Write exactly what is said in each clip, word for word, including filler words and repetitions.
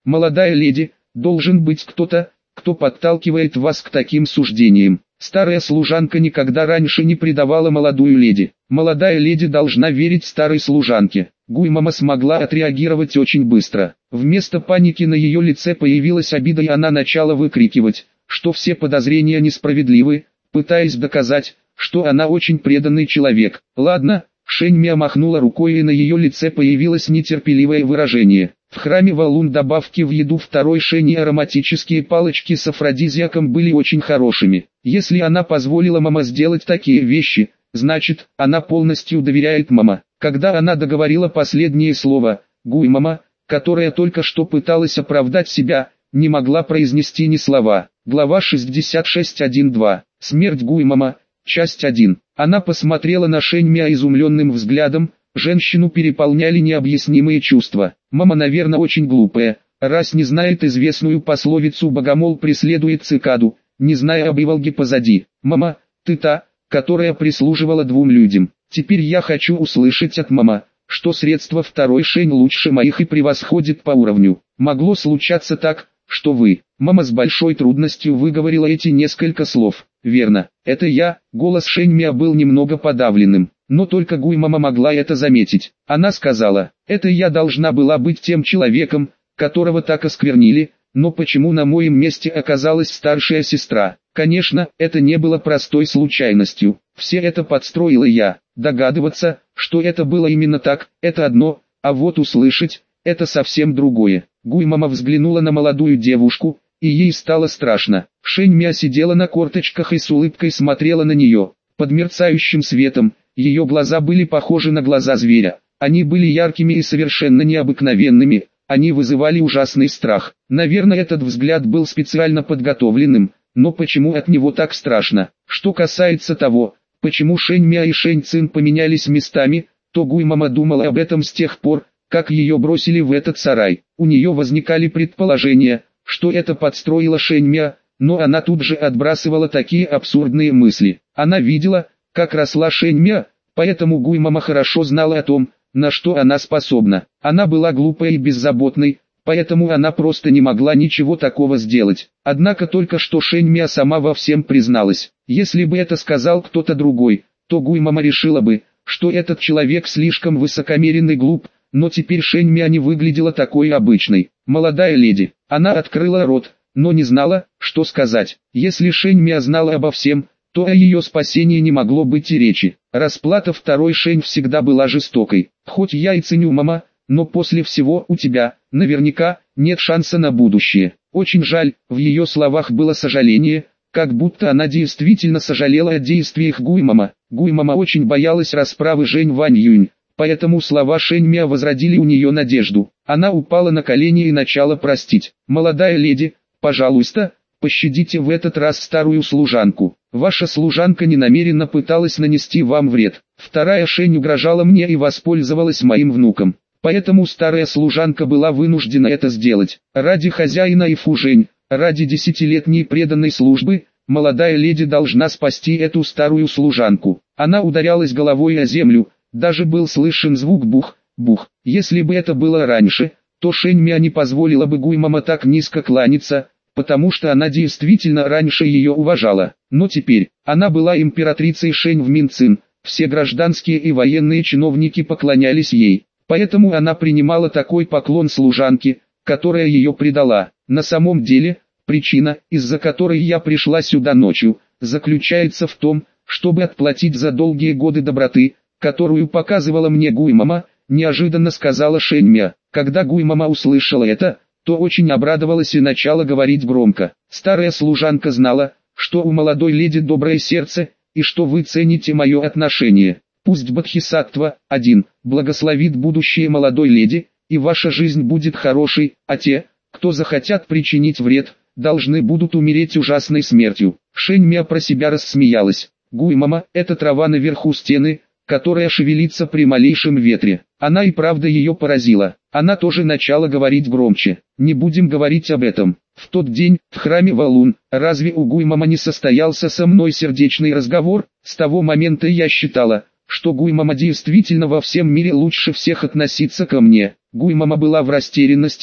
молодая леди, должен быть кто-то, кто подталкивает вас к таким суждениям. Старая служанка никогда раньше не предавала молодую леди. Молодая леди должна верить старой служанке. Гуймама смогла отреагировать очень быстро. Вместо паники на ее лице появилась обида, и она начала выкрикивать, что все подозрения несправедливы, пытаясь доказать, что она очень преданный человек. «Ладно», Шэньмя махнула рукой, и на ее лице появилось нетерпеливое выражение. В храме Валун добавки в еду второй Шэнь и ароматические палочки с афродизиаком были очень хорошими. Если она позволила мама сделать такие вещи, значит, она полностью доверяет мама. Когда она договорила последнее слово, Гуймама, которая только что пыталась оправдать себя, не могла произнести ни слова. Глава шестьдесят шесть точка один точка два. Смерть Гуймама. Часть один. Она посмотрела на Шэньмя изумленным взглядом. Женщину переполняли необъяснимые чувства. Мама, наверное, очень глупая, раз не знает известную пословицу «богомол преследует цикаду», не зная об Иволге позади. «Мама, ты та, которая прислуживала двум людям. Теперь я хочу услышать от мама, что средства второй Шэнь лучше моих и превосходит по уровню. Могло случаться так, что вы». Мама с большой трудностью выговорила эти несколько слов. «Верно, это я». Голос Шэньмя был немного подавленным, но только Гуймама могла это заметить. Она сказала: «Это я должна была быть тем человеком, которого так осквернили, но почему на моем месте оказалась старшая сестра? Конечно, это не было простой случайностью. Все это подстроила я. Догадываться, что это было именно так, это одно, а вот услышать, это совсем другое». Гуймама взглянула на молодую девушку, и ей стало страшно. Шэньмя сидела на корточках и с улыбкой смотрела на нее. Под мерцающим светом, ее глаза были похожи на глаза зверя. Они были яркими и совершенно необыкновенными, они вызывали ужасный страх. Наверное, этот взгляд был специально подготовленным, но почему от него так страшно? Что касается того, почему Шэньмя и Шэнь Цин поменялись местами, то Гуймама думала об этом с тех пор, как ее бросили в этот сарай. У нее возникали предположения, что это подстроила Шэньмя, но она тут же отбрасывала такие абсурдные мысли. Она видела, как росла Шэньмя, поэтому Гуймама хорошо знала о том, на что она способна. Она была глупой и беззаботной, поэтому она просто не могла ничего такого сделать. Однако только что Шэньмя сама во всем призналась. Если бы это сказал кто-то другой, то Гуймама решила бы, что этот человек слишком высокомерен и глуп, но теперь Шэньмя не выглядела такой обычной. Молодая леди. Она открыла рот, но не знала, что сказать. Если Шэньмя знала обо всем, то о ее спасении не могло быть и речи. Расплата второй Шэнь всегда была жестокой. Хоть я и ценю мама, но после всего у тебя, наверняка, нет шанса на будущее. Очень жаль, в ее словах было сожаление, как будто она действительно сожалела о действиях Гуймама. Гуймама очень боялась расправы Жень Вань Юнь, поэтому слова Шэньмя возродили у нее надежду. Она упала на колени и начала простить. «Молодая леди, пожалуйста, пощадите в этот раз старую служанку. Ваша служанка ненамеренно пыталась нанести вам вред. Вторая Шэнь угрожала мне и воспользовалась моим внуком. Поэтому старая служанка была вынуждена это сделать. Ради хозяина и Фужень, ради десятилетней преданной службы, молодая леди должна спасти эту старую служанку». Она ударялась головой о землю, даже был слышен звук бух, бух. Если бы это было раньше, то Шэньмя не позволила бы Гуймама так низко кланяться, потому что она действительно раньше ее уважала. Но теперь, она была императрицей Шэнь в Минцин, все гражданские и военные чиновники поклонялись ей, поэтому она принимала такой поклон служанки, которая ее предала. На самом деле, причина, из-за которой я пришла сюда ночью, заключается в том, чтобы отплатить за долгие годы доброты, которую показывала мне Гуймама, неожиданно сказала Шэньмя. Когда Гуймама услышала это, то очень обрадовалась и начала говорить громко. Старая служанка знала, что у молодой леди доброе сердце, и что вы цените мое отношение. Пусть Бодхисаттва, один, благословит будущее молодой леди, и ваша жизнь будет хорошей, а те, кто захотят причинить вред, должны будут умереть ужасной смертью. Шэньмя про себя рассмеялась. Гуймама – это трава наверху стены, которая шевелится при малейшем ветре. Она и правда ее поразила. Она тоже начала говорить громче. Не будем говорить об этом. В тот день, в храме Валун, разве у Гуймама не состоялся со мной сердечный разговор? С того момента я считала, что Гуймама действительно во всем мире лучше всех относится ко мне. Гуймама была в растерянности,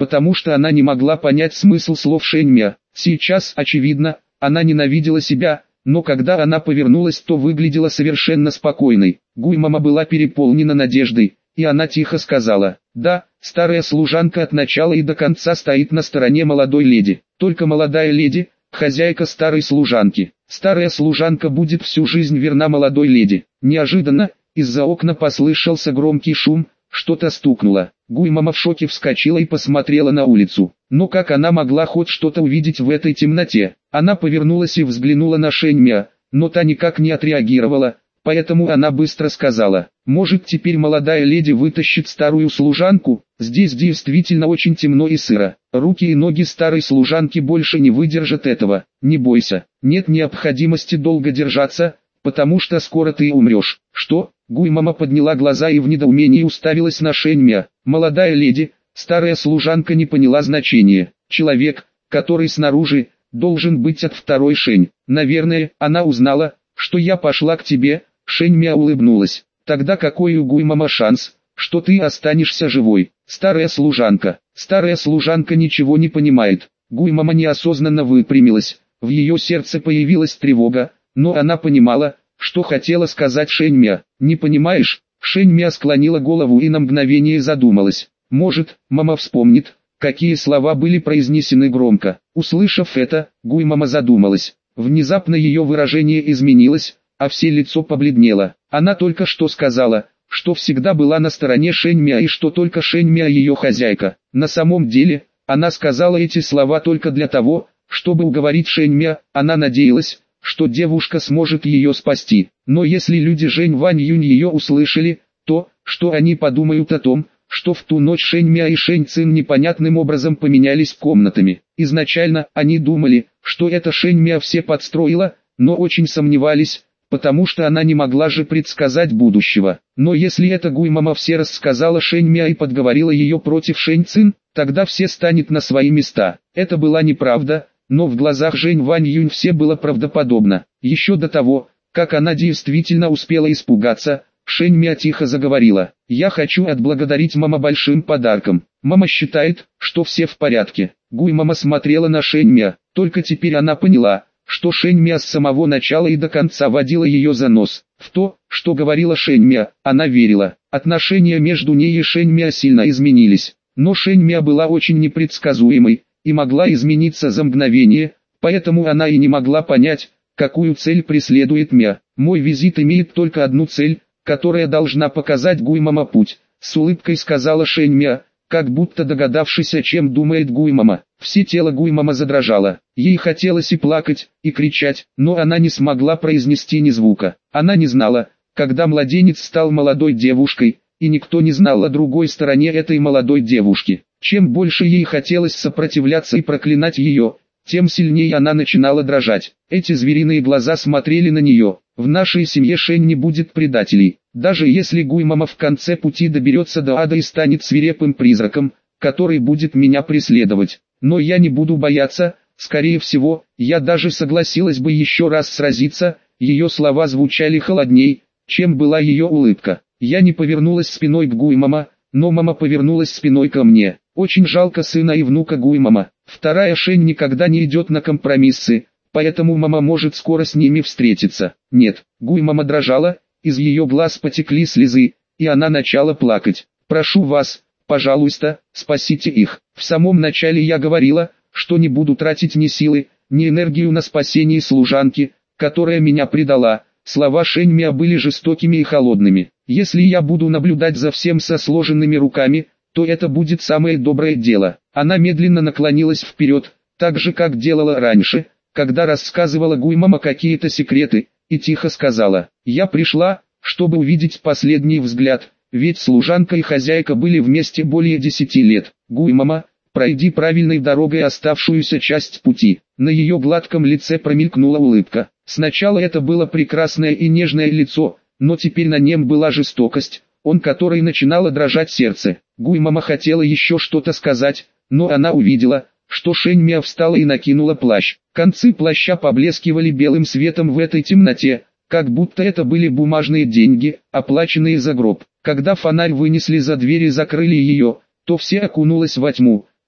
потому что она не могла понять смысл слов Шэньмя. Сейчас, очевидно, она ненавидела себя, но когда она повернулась, то выглядела совершенно спокойной. Гуймама была переполнена надеждой, и она тихо сказала: «Да, старая служанка от начала и до конца стоит на стороне молодой леди. Только молодая леди, хозяйка старой служанки. Старая служанка будет всю жизнь верна молодой леди». Неожиданно, из-за окна послышался громкий шум, что-то стукнуло. Гуймама в шоке вскочила и посмотрела на улицу. Но как она могла хоть что-то увидеть в этой темноте? Она повернулась и взглянула на Шэньмя, но та никак не отреагировала, поэтому она быстро сказала: «Может, теперь молодая леди вытащит старую служанку? Здесь действительно очень темно и сыро. Руки и ноги старой служанки больше не выдержат этого. Не бойся, нет необходимости долго держаться, потому что скоро ты умрешь». «Что?» Гуймама подняла глаза и в недоумении уставилась на Шэньмя. Молодая леди, старая служанка не поняла значения. Человек, который снаружи, должен быть от второй Шэнь. Наверное, она узнала, что я пошла к тебе. Шэньмя улыбнулась. Тогда какой у Гуймама шанс, что ты останешься живой? Старая служанка. Старая служанка ничего не понимает. Гуймама неосознанно выпрямилась. В ее сердце появилась тревога, но она понимала, что хотела сказать Шэньмя. «Не понимаешь?» Шэньмя склонила голову и на мгновение задумалась. Может, мама вспомнит, какие слова были произнесены громко. Услышав это, Гуймама задумалась. Внезапно ее выражение изменилось, а все лицо побледнело. Она только что сказала, что всегда была на стороне Шэньмя и что только Шэньмя ее хозяйка. На самом деле, она сказала эти слова только для того, чтобы уговорить Шэньмя. Она надеялась, что девушка сможет ее спасти. Но если люди Жэнь Вань Юнь ее услышали, то, что они подумают о том, что в ту ночь Шэньмя и Шэнь Цин непонятным образом поменялись комнатами. Изначально они думали, что это Шэньмя все подстроила, но очень сомневались, потому что она не могла же предсказать будущего. Но если это Гуймама все рассказала Шэньмя и подговорила ее против Шэнь Цин, тогда все станет на свои места. Это была неправда, но в глазах Жэнь Вань Юнь все было правдоподобно. Еще до того, как она действительно успела испугаться, Шэньмя тихо заговорила: «Я хочу отблагодарить мама большим подарком. Мама считает, что все в порядке». Гуймама смотрела на Шэньмя, только теперь она поняла, что Шэньмя с самого начала и до конца водила ее за нос. В то, что говорила Шэньмя, она верила. Отношения между ней и Шэньмя сильно изменились, но Шэньмя была очень непредсказуемой и могла измениться за мгновение, поэтому она и не могла понять, какую цель преследует Мя. «Мой визит имеет только одну цель, которая должна показать Гуймама путь», — с улыбкой сказала Шэньмя, как будто догадавшись, о чем думает Гуймама. Все тело Гуймама задрожало. Ей хотелось и плакать, и кричать, но она не смогла произнести ни звука. Она не знала, когда младенец стал молодой девушкой, и никто не знал о другой стороне этой молодой девушки. Чем больше ей хотелось сопротивляться и проклинать ее, тем сильнее она начинала дрожать. Эти звериные глаза смотрели на нее. «В нашей семье Шэнь не будет предателей. Даже если Гуймама в конце пути доберется до ада и станет свирепым призраком, который будет меня преследовать. Но я не буду бояться, скорее всего, я даже согласилась бы еще раз сразиться». Ее слова звучали холодней, чем была ее улыбка. Я не повернулась спиной к Гуймама, но мама повернулась спиной ко мне. Очень жалко сына и внука Гуймама. Вторая Шэнь никогда не идет на компромиссы, поэтому мама может скоро с ними встретиться. Нет, Гуймама дрожала, из ее глаз потекли слезы, и она начала плакать. «Прошу вас, пожалуйста, спасите их. В самом начале я говорила, что не буду тратить ни силы, ни энергию на спасение служанки, которая меня предала». Слова Шэньмя были жестокими и холодными. «Если я буду наблюдать за всем со сложенными руками, то это будет самое доброе дело». Она медленно наклонилась вперед, так же как делала раньше, когда рассказывала Гуймама какие-то секреты, и тихо сказала: «Я пришла, чтобы увидеть последний взгляд, ведь служанка и хозяйка были вместе более десяти лет. Гуймама, пройди правильной дорогой оставшуюся часть пути». На ее гладком лице промелькнула улыбка. Сначала это было прекрасное и нежное лицо, но теперь на нем была жестокость, он которой начинало дрожать сердце. Гуймама хотела еще что-то сказать, но она увидела, что Шэньмя встала и накинула плащ. Концы плаща поблескивали белым светом в этой темноте, как будто это были бумажные деньги, оплаченные за гроб. Когда фонарь вынесли за дверь и закрыли ее, то все окунулось во тьму,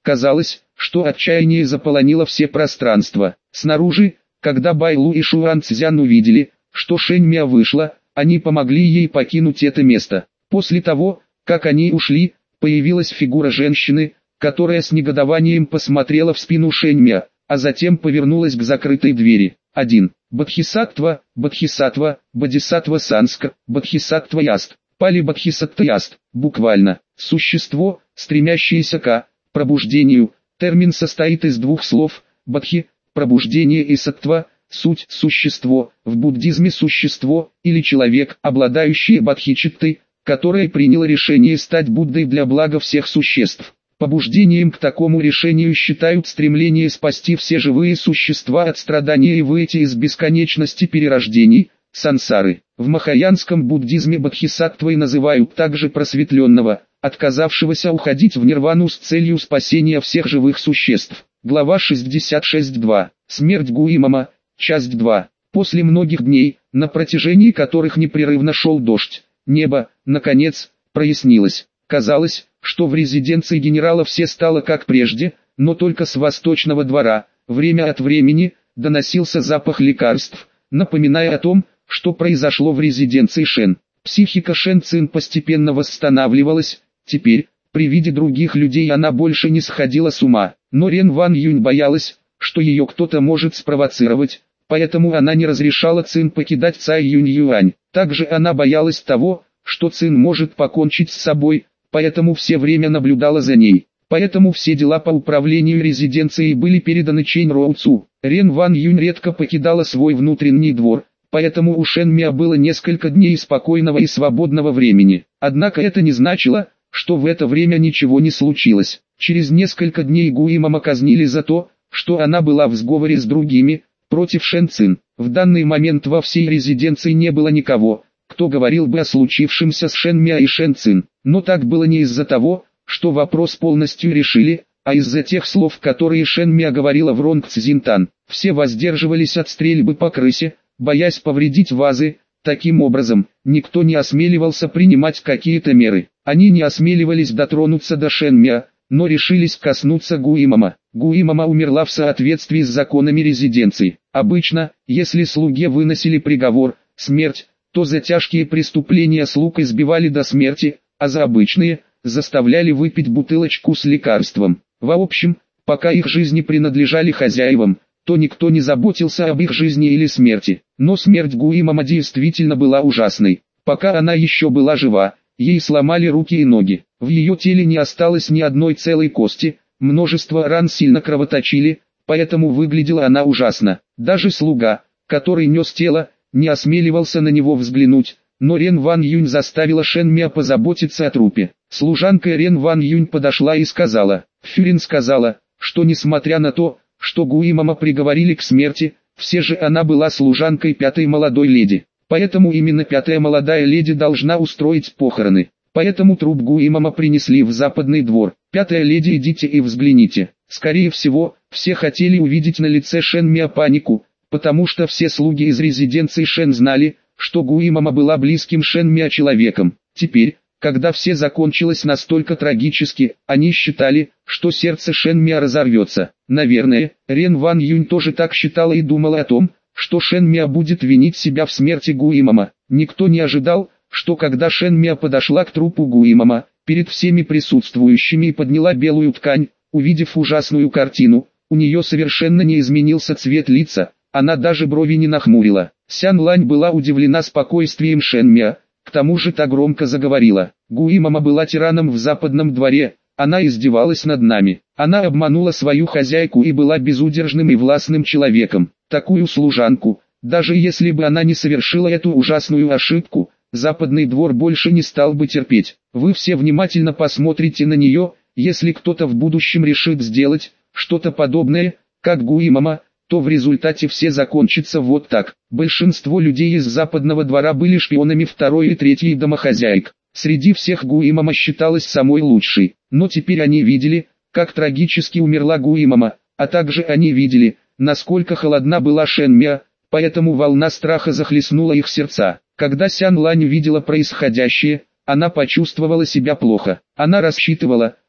Казалось, что отчаяние заполонило все пространства. Снаружи, когда Байлу и Шуан Цзян увидели, что Шэнь Мя вышла, они помогли ей покинуть это место. После того, как они ушли, появилась фигура женщины, которая с негодованием посмотрела в спину Шэнь Мя, а затем повернулась к закрытой двери. один. Бодхисаттва, Бодхисаттва, Бодхисаттва Санскр, Бодхисаттва Яст, Пали Бодхисаттва Яст, буквально, существо, стремящееся к пробуждению. Термин состоит из двух слов, бодхи, пробуждение, и саттва, суть, существо, в буддизме существо, или человек, обладающий бодхичиттой, которое приняло решение стать Буддой для блага всех существ. Побуждением к такому решению считают стремление спасти все живые существа от страдания и выйти из бесконечности перерождений, сансары. В махаянском буддизме бодхисаттвой называют также просветленного, отказавшегося уходить в нирвану с целью спасения всех живых существ. Глава шестьдесят шесть два. Смерть Гуимама, часть два. После многих дней, на протяжении которых непрерывно шел дождь, небо, наконец, прояснилось. Казалось, что в резиденции генерала все стало как прежде, но только с восточного двора, время от времени, доносился запах лекарств, напоминая о том, что произошло в резиденции Шен. Психика Шен Цин постепенно восстанавливалась, теперь, при виде других людей она больше не сходила с ума, но Рен Ван Юнь боялась, что ее кто-то может спровоцировать, поэтому она не разрешала Цин покидать Цай Юнь Юань. Также она боялась того, что Цин может покончить с собой, поэтому все время наблюдала за ней. Поэтому все дела по управлению резиденцией были переданы Чэнь Роу Цу. Рен Ван Юнь редко покидала свой внутренний двор, поэтому у Шэн Мя было несколько дней спокойного и свободного времени. Однако это не значило, что в это время ничего не случилось. Через несколько дней Гуимама казнили за то, что она была в сговоре с другими, против Шэн Цин. В данный момент во всей резиденции не было никого, кто говорил бы о случившемся с Шэн Мя и Шэн Цин. Но так было не из-за того, что вопрос полностью решили, а из-за тех слов, которые Шэн Мя говорила в Ронг Цзинтан. Все воздерживались от стрельбы по крысе, боясь повредить вазы. Таким образом, никто не осмеливался принимать какие-то меры. Они не осмеливались дотронуться до Шэн Мя, но решились коснуться Гуимама. Гуимама умерла в соответствии с законами резиденции. Обычно, если слуге выносили приговор «смерть», то за тяжкие преступления слуг избивали до смерти, а за обычные заставляли выпить бутылочку с лекарством. В общем, пока их жизни принадлежали хозяевам, то никто не заботился об их жизни или смерти. Но смерть Гуимама действительно была ужасной. Пока она еще была жива, ей сломали руки и ноги. В ее теле не осталось ни одной целой кости, множество ран сильно кровоточили, поэтому выглядела она ужасно. Даже слуга, который нес тело, не осмеливался на него взглянуть, но Рен Ван Юнь заставила Шэн Мя позаботиться о трупе. Служанка Рен Ван Юнь подошла и сказала, Фюрин сказала, что несмотря на то, что Гуимама приговорили к смерти, все же она была служанкой пятой молодой леди. Поэтому именно пятая молодая леди должна устроить похороны. Поэтому труп Гуимама принесли в западный двор. Пятая леди, идите и взгляните. Скорее всего, все хотели увидеть на лице Шэн Мя панику, потому что все слуги из резиденции Шэн знали, что Гуимама была близким Шэн Мя человеком. Теперь, когда все закончилось настолько трагически, они считали, что сердце Шэн Мя разорвется. Наверное, Рен Ван Юнь тоже так считала и думала о том, что Шэн Мя будет винить себя в смерти Гуимама. Никто не ожидал, что когда Шэн Мя подошла к трупу Гуимама, перед всеми присутствующими и подняла белую ткань, увидев ужасную картину, у нее совершенно не изменился цвет лица, она даже брови не нахмурила. Сян Лань была удивлена спокойствием Шэн Мя, к тому же так громко заговорила. Гуимама была тираном в западном дворе, она издевалась над нами. Она обманула свою хозяйку и была безудержным и властным человеком. Такую служанку, даже если бы она не совершила эту ужасную ошибку, западный двор больше не стал бы терпеть. Вы все внимательно посмотрите на нее, если кто-то в будущем решит сделать что-то подобное, как Гуимама, то в результате все закончится вот так. Большинство людей из западного двора были шпионами второй и третьей домохозяек. Среди всех Гуимама считалась самой лучшей. Но теперь они видели, как трагически умерла Гуимама, а также они видели, насколько холодна была Шэн Мя, поэтому волна страха захлестнула их сердца. Когда Сян Лань видела происходящее, она почувствовала себя плохо. Она рассчитывала,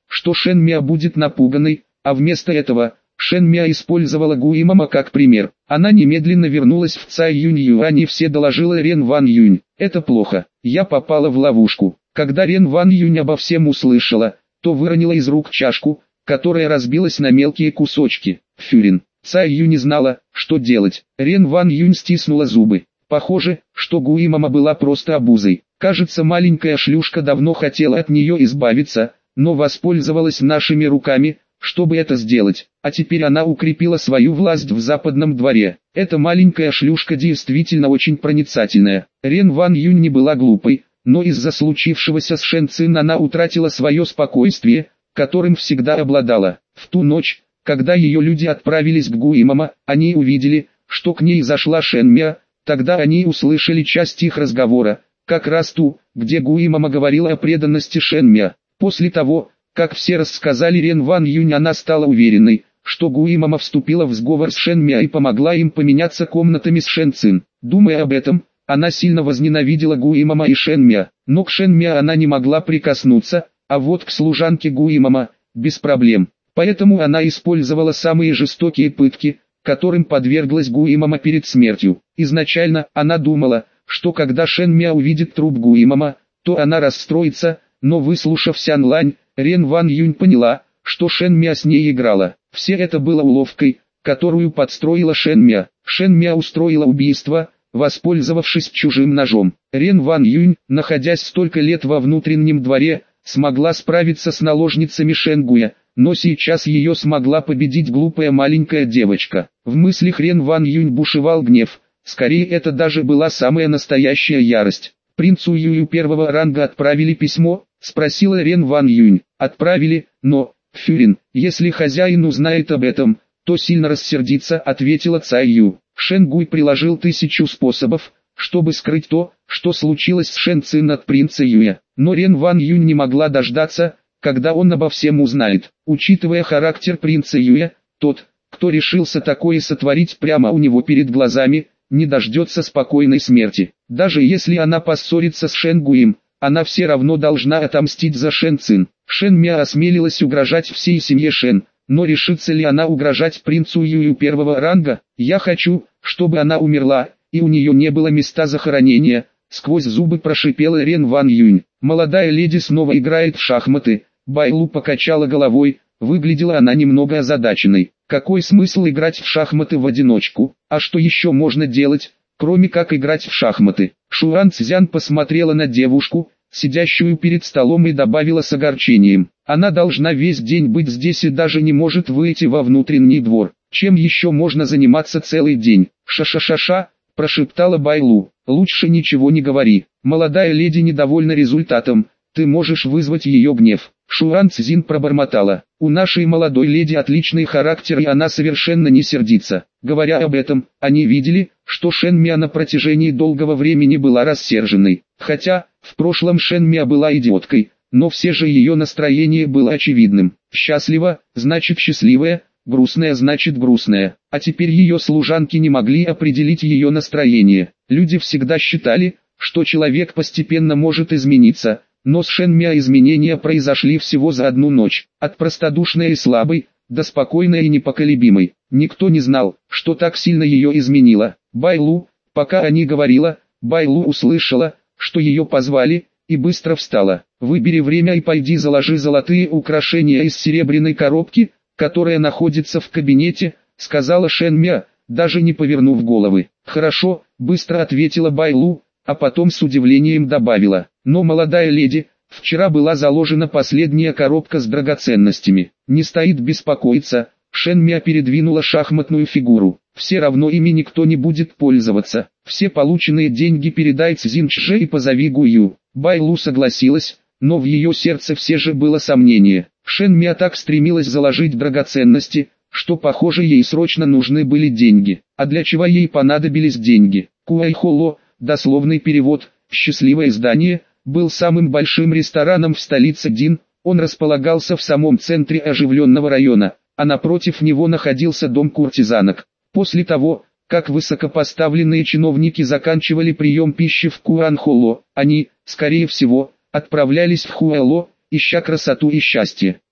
что Шен Мя будет напуганной, а вместо этого Шен Мя использовала Гу Имама как пример. Она немедленно вернулась в Цай Юнь Юань и все доложила Рен Ван Юнь. Это плохо, я попала в ловушку. Когда Рен Ван Юнь обо всем услышала, то выронила из рук чашку, которая разбилась на мелкие кусочки. Фюрин. Цай Юнь не знала, что делать. Рен Ван Юнь стиснула зубы. Похоже, что Гу Имама была просто обузой. Кажется, маленькая шлюшка давно хотела от нее избавиться, но воспользовалась нашими руками, чтобы это сделать, а теперь она укрепила свою власть в западном дворе. Эта маленькая шлюшка действительно очень проницательная. Рен Ван Юнь не была глупой, но из-за случившегося с Шэн Цин она утратила свое спокойствие, которым всегда обладала. В ту ночь, когда ее люди отправились к Гу Имама, они увидели, что к ней зашла Шэн Мя. Тогда они услышали часть их разговора, как раз ту, где Гу Имама говорила о преданности Шэн Мя. После того, как все рассказали Рен Ван Юнь, она стала уверенной, что Гу Имама вступила в сговор с Шэн Мя и помогла им поменяться комнатами с Шэн Цин. Думая об этом, она сильно возненавидела Гу Имама и Шэн Мя, но к Шэн Мя она не могла прикоснуться, а вот к служанке Гу Имама – без проблем. Поэтому она использовала самые жестокие пытки, которым подверглась Гу Имама перед смертью. Изначально она думала, что когда Шэн Мя увидит труп Гу Имама, то она расстроится, но выслушав Сян Лань, Рен Ван Юнь поняла, что Шэн Мя с ней играла. Все это было уловкой, которую подстроила Шэн Мя. Шэн Мя устроила убийство, воспользовавшись чужим ножом. Рен Ван Юнь, находясь столько лет во внутреннем дворе, смогла справиться с наложницами Шэн Гуя, но сейчас ее смогла победить глупая маленькая девочка. В мыслях Рен Ван Юнь бушевал гнев, скорее это даже была самая настоящая ярость. Принцу Юю первого ранга отправили письмо, спросила Рен Ван Юнь. Отправили, но, Фюрин, если хозяин узнает об этом, то сильно рассердится, ответила Цай Ю. Шэн Гуй приложил тысячу способов, чтобы скрыть то, что случилось с Шэн Цин от принца Юя. Но Рен Ван Юнь не могла дождаться, когда он обо всем узнает. Учитывая характер принца Юя, тот, кто решился такое сотворить прямо у него перед глазами, не дождется спокойной смерти. Даже если она поссорится с Шэн Гуем, она все равно должна отомстить за Шэн Цин. Шэн Мя осмелилась угрожать всей семье Шэн, но решится ли она угрожать принцу Юю первого ранга? Я хочу, чтобы она умерла, и у нее не было места захоронения, сквозь зубы прошипела Рен Ван Юнь. Молодая леди снова играет в шахматы. Байлу покачала головой, выглядела она немного озадаченной. Какой смысл играть в шахматы в одиночку, а что еще можно делать, кроме как играть в шахматы? Шуан Цзян посмотрела на девушку, сидящую перед столом, и добавила с огорчением. Она должна весь день быть здесь и даже не может выйти во внутренний двор. Чем еще можно заниматься целый день? Ша-ша-ша-ша, прошептала Байлу. Лучше ничего не говори. Молодая леди недовольна результатом, ты можешь вызвать ее гнев. Шуан Цзин пробормотала. У нашей молодой леди отличный характер, и она совершенно не сердится. Говоря об этом, они видели, что Шэн Мя на протяжении долгого времени была рассерженной. Хотя, в прошлом Шэн Мя была идиоткой, но все же ее настроение было очевидным. Счастлива, значит счастливая, грустная, значит грустная. А теперь ее служанки не могли определить ее настроение. Люди всегда считали, что человек постепенно может измениться, но с Шэн Мя изменения произошли всего за одну ночь. От простодушной и слабой, до спокойной и непоколебимой. Никто не знал, что так сильно ее изменило. Байлу, пока они говорила, Байлу услышала, что ее позвали, и быстро встала. Выбери время и пойди заложи золотые украшения из серебряной коробки, которая находится в кабинете, сказала Шэн Мя, даже не повернув головы. Хорошо, быстро ответила Байлу, а потом с удивлением добавила. Но, молодая леди, вчера была заложена последняя коробка с драгоценностями. Не стоит беспокоиться. Шэн Мя передвинула шахматную фигуру. Все равно ими никто не будет пользоваться. Все полученные деньги передай Цзин Чже и позови Гую. Байлу согласилась, но в ее сердце все же было сомнение. Шэн Мя так стремилась заложить драгоценности, что, похоже, ей срочно нужны были деньги. А для чего ей понадобились деньги? Куайхоло, дословный перевод, счастливое здание, был самым большим рестораном в столице Дин. Он располагался в самом центре оживленного района, а напротив него находился дом куртизанок. После того, как высокопоставленные чиновники заканчивали прием пищи в Куанхоло, они, скорее всего, отправлялись в Хуэло, ища красоту и счастье.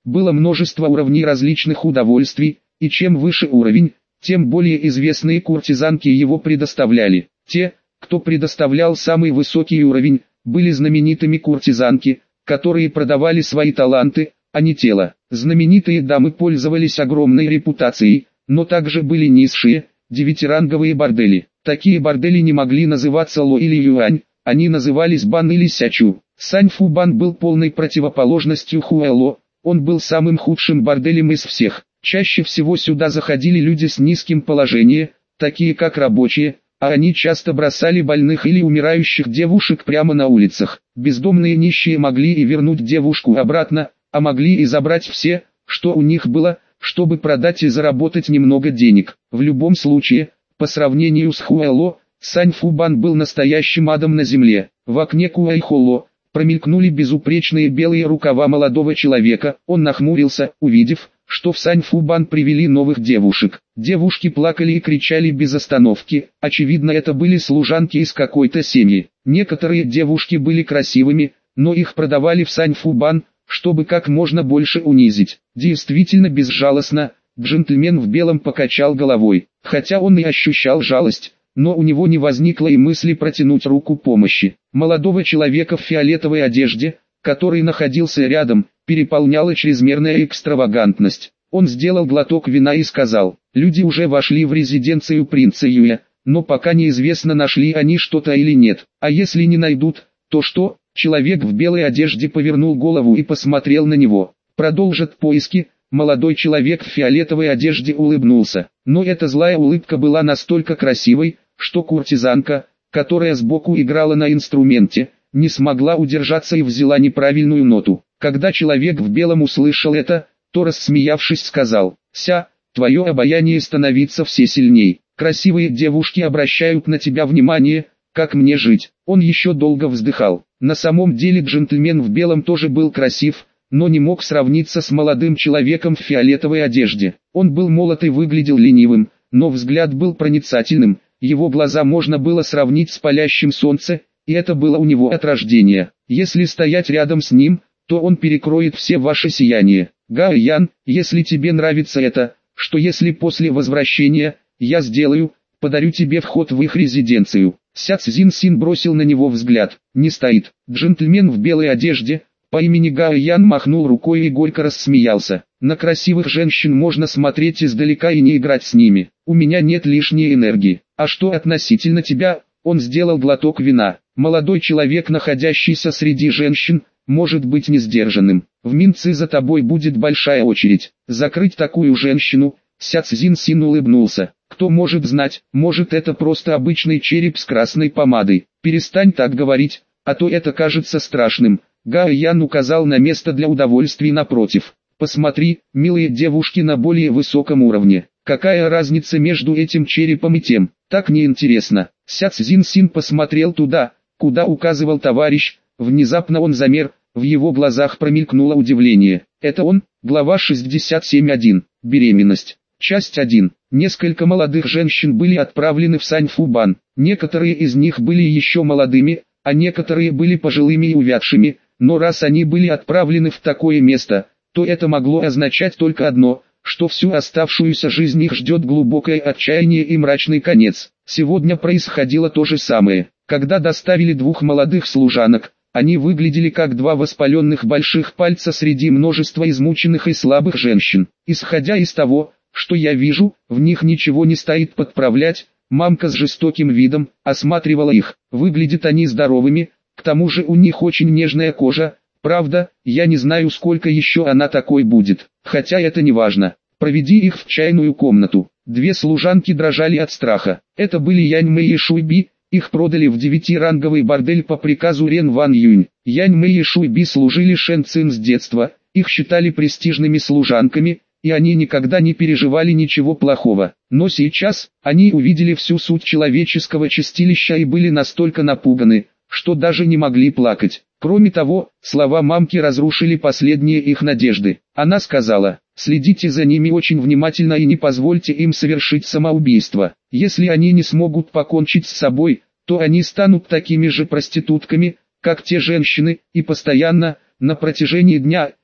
было множество уровней различных удовольствий, и чем выше уровень, тем более известные куртизанки его предоставляли. Те, кто предоставлял самый высокий уровень, были знаменитыми куртизанки, которые продавали свои таланты, а не тело. Знаменитые дамы пользовались огромной репутацией, но также были низшие, девятиранговые бордели. Такие бордели не могли называться Ло или Юань, они назывались Бан или Сячу. Саньфу Бан был полной противоположностью Хуэло, он был самым худшим борделем из всех. Чаще всего сюда заходили люди с низким положением, такие как рабочие, а они часто бросали больных или умирающих девушек прямо на улицах. Бездомные нищие могли и вернуть девушку обратно, а могли и забрать все, что у них было, чтобы продать и заработать немного денег. В любом случае, по сравнению с Хуэло, Саньфу Бан был настоящим адом на земле. В окне Куайхоло промелькнули безупречные белые рукава молодого человека, он нахмурился, увидев, что в Саньфу Бан привели новых девушек. Девушки плакали и кричали без остановки, очевидно это были служанки из какой-то семьи. Некоторые девушки были красивыми, но их продавали в Саньфу Бан, чтобы как можно больше унизить. Действительно безжалостно, джентльмен в белом покачал головой, хотя он и ощущал жалость, но у него не возникло и мысли протянуть руку помощи. Молодого человека в фиолетовой одежде, который находился рядом, переполняла чрезмерная экстравагантность. Он сделал глоток вина и сказал: «Люди уже вошли в резиденцию принца Юя, но пока неизвестно, нашли они что-то или нет. А если не найдут, то что?» Человек в белой одежде повернул голову и посмотрел на него. «Продолжат поиски». Молодой человек в фиолетовой одежде улыбнулся, но эта злая улыбка была настолько красивой, что куртизанка, которая сбоку играла на инструменте, не смогла удержаться и взяла неправильную ноту. Когда человек в белом услышал это, то, рассмеявшись, сказал: «Ся, твое обаяние становится все сильней. Красивые девушки обращают на тебя внимание, как мне жить?» Он еще долго вздыхал. На самом деле джентльмен в белом тоже был красив, но не мог сравниться с молодым человеком в фиолетовой одежде. Он был молод и выглядел ленивым, но взгляд был проницательным, его глаза можно было сравнить с палящим солнцем, и это было у него от рождения. Если стоять рядом с ним, то он перекроет все ваши сияния. Гао Ян, если тебе нравится это, что если после возвращения, я сделаю, подарю тебе вход в их резиденцию. Ся Цзин Син бросил на него взгляд. Не стоит. Джентльмен в белой одежде, по имени Гао Ян, махнул рукой и горько рассмеялся. На красивых женщин можно смотреть издалека и не играть с ними. У меня нет лишней энергии. А что относительно тебя? Он сделал глоток вина. Молодой человек, находящийся среди женщин, может быть не сдержанным. В Минцы за тобой будет большая очередь. Закрыть такую женщину? Ся Цзин Син улыбнулся. Кто может знать, может это просто обычный череп с красной помадой. Перестань так говорить, а то это кажется страшным. Гао Ян указал на место для удовольствий напротив. Посмотри, милые девушки на более высоком уровне. Какая разница между этим черепом и тем? Так неинтересно. Ся Цзин Син посмотрел туда, куда указывал товарищ. Внезапно он замер, в его глазах промелькнуло удивление. Это он, глава шестьдесят семь точка один, беременность. Часть один. Несколько молодых женщин были отправлены в Саньфу Бан. Некоторые из них были еще молодыми, а некоторые были пожилыми и увядшими, но раз они были отправлены в такое место, то это могло означать только одно, что всю оставшуюся жизнь их ждет глубокое отчаяние и мрачный конец. Сегодня происходило то же самое. Когда доставили двух молодых служанок, они выглядели как два воспаленных больших пальца среди множества измученных и слабых женщин. Исходя из того, что я вижу, в них ничего не стоит подправлять, мамка с жестоким видом осматривала их. Выглядят они здоровыми, к тому же у них очень нежная кожа. Правда, я не знаю, сколько еще она такой будет, хотя это не важно. Проведи их в чайную комнату. Две служанки дрожали от страха. Это были Янь Мэй и Шуй Би, их продали в девятиранговый бордель по приказу Рен Ван Юнь. Янь Мэй и Шуй Би служили Шэн Цин с детства, их считали престижными служанками, и они никогда не переживали ничего плохого. Но сейчас, они увидели всю суть человеческого чистилища и были настолько напуганы, что даже не могли плакать. Кроме того, слова мамки разрушили последние их надежды. Она сказала: «Следите за ними очень внимательно и не позвольте им совершить самоубийство. Если они не смогут покончить с собой, то они станут такими же проститутками, как те женщины, и постоянно, на протяжении дня,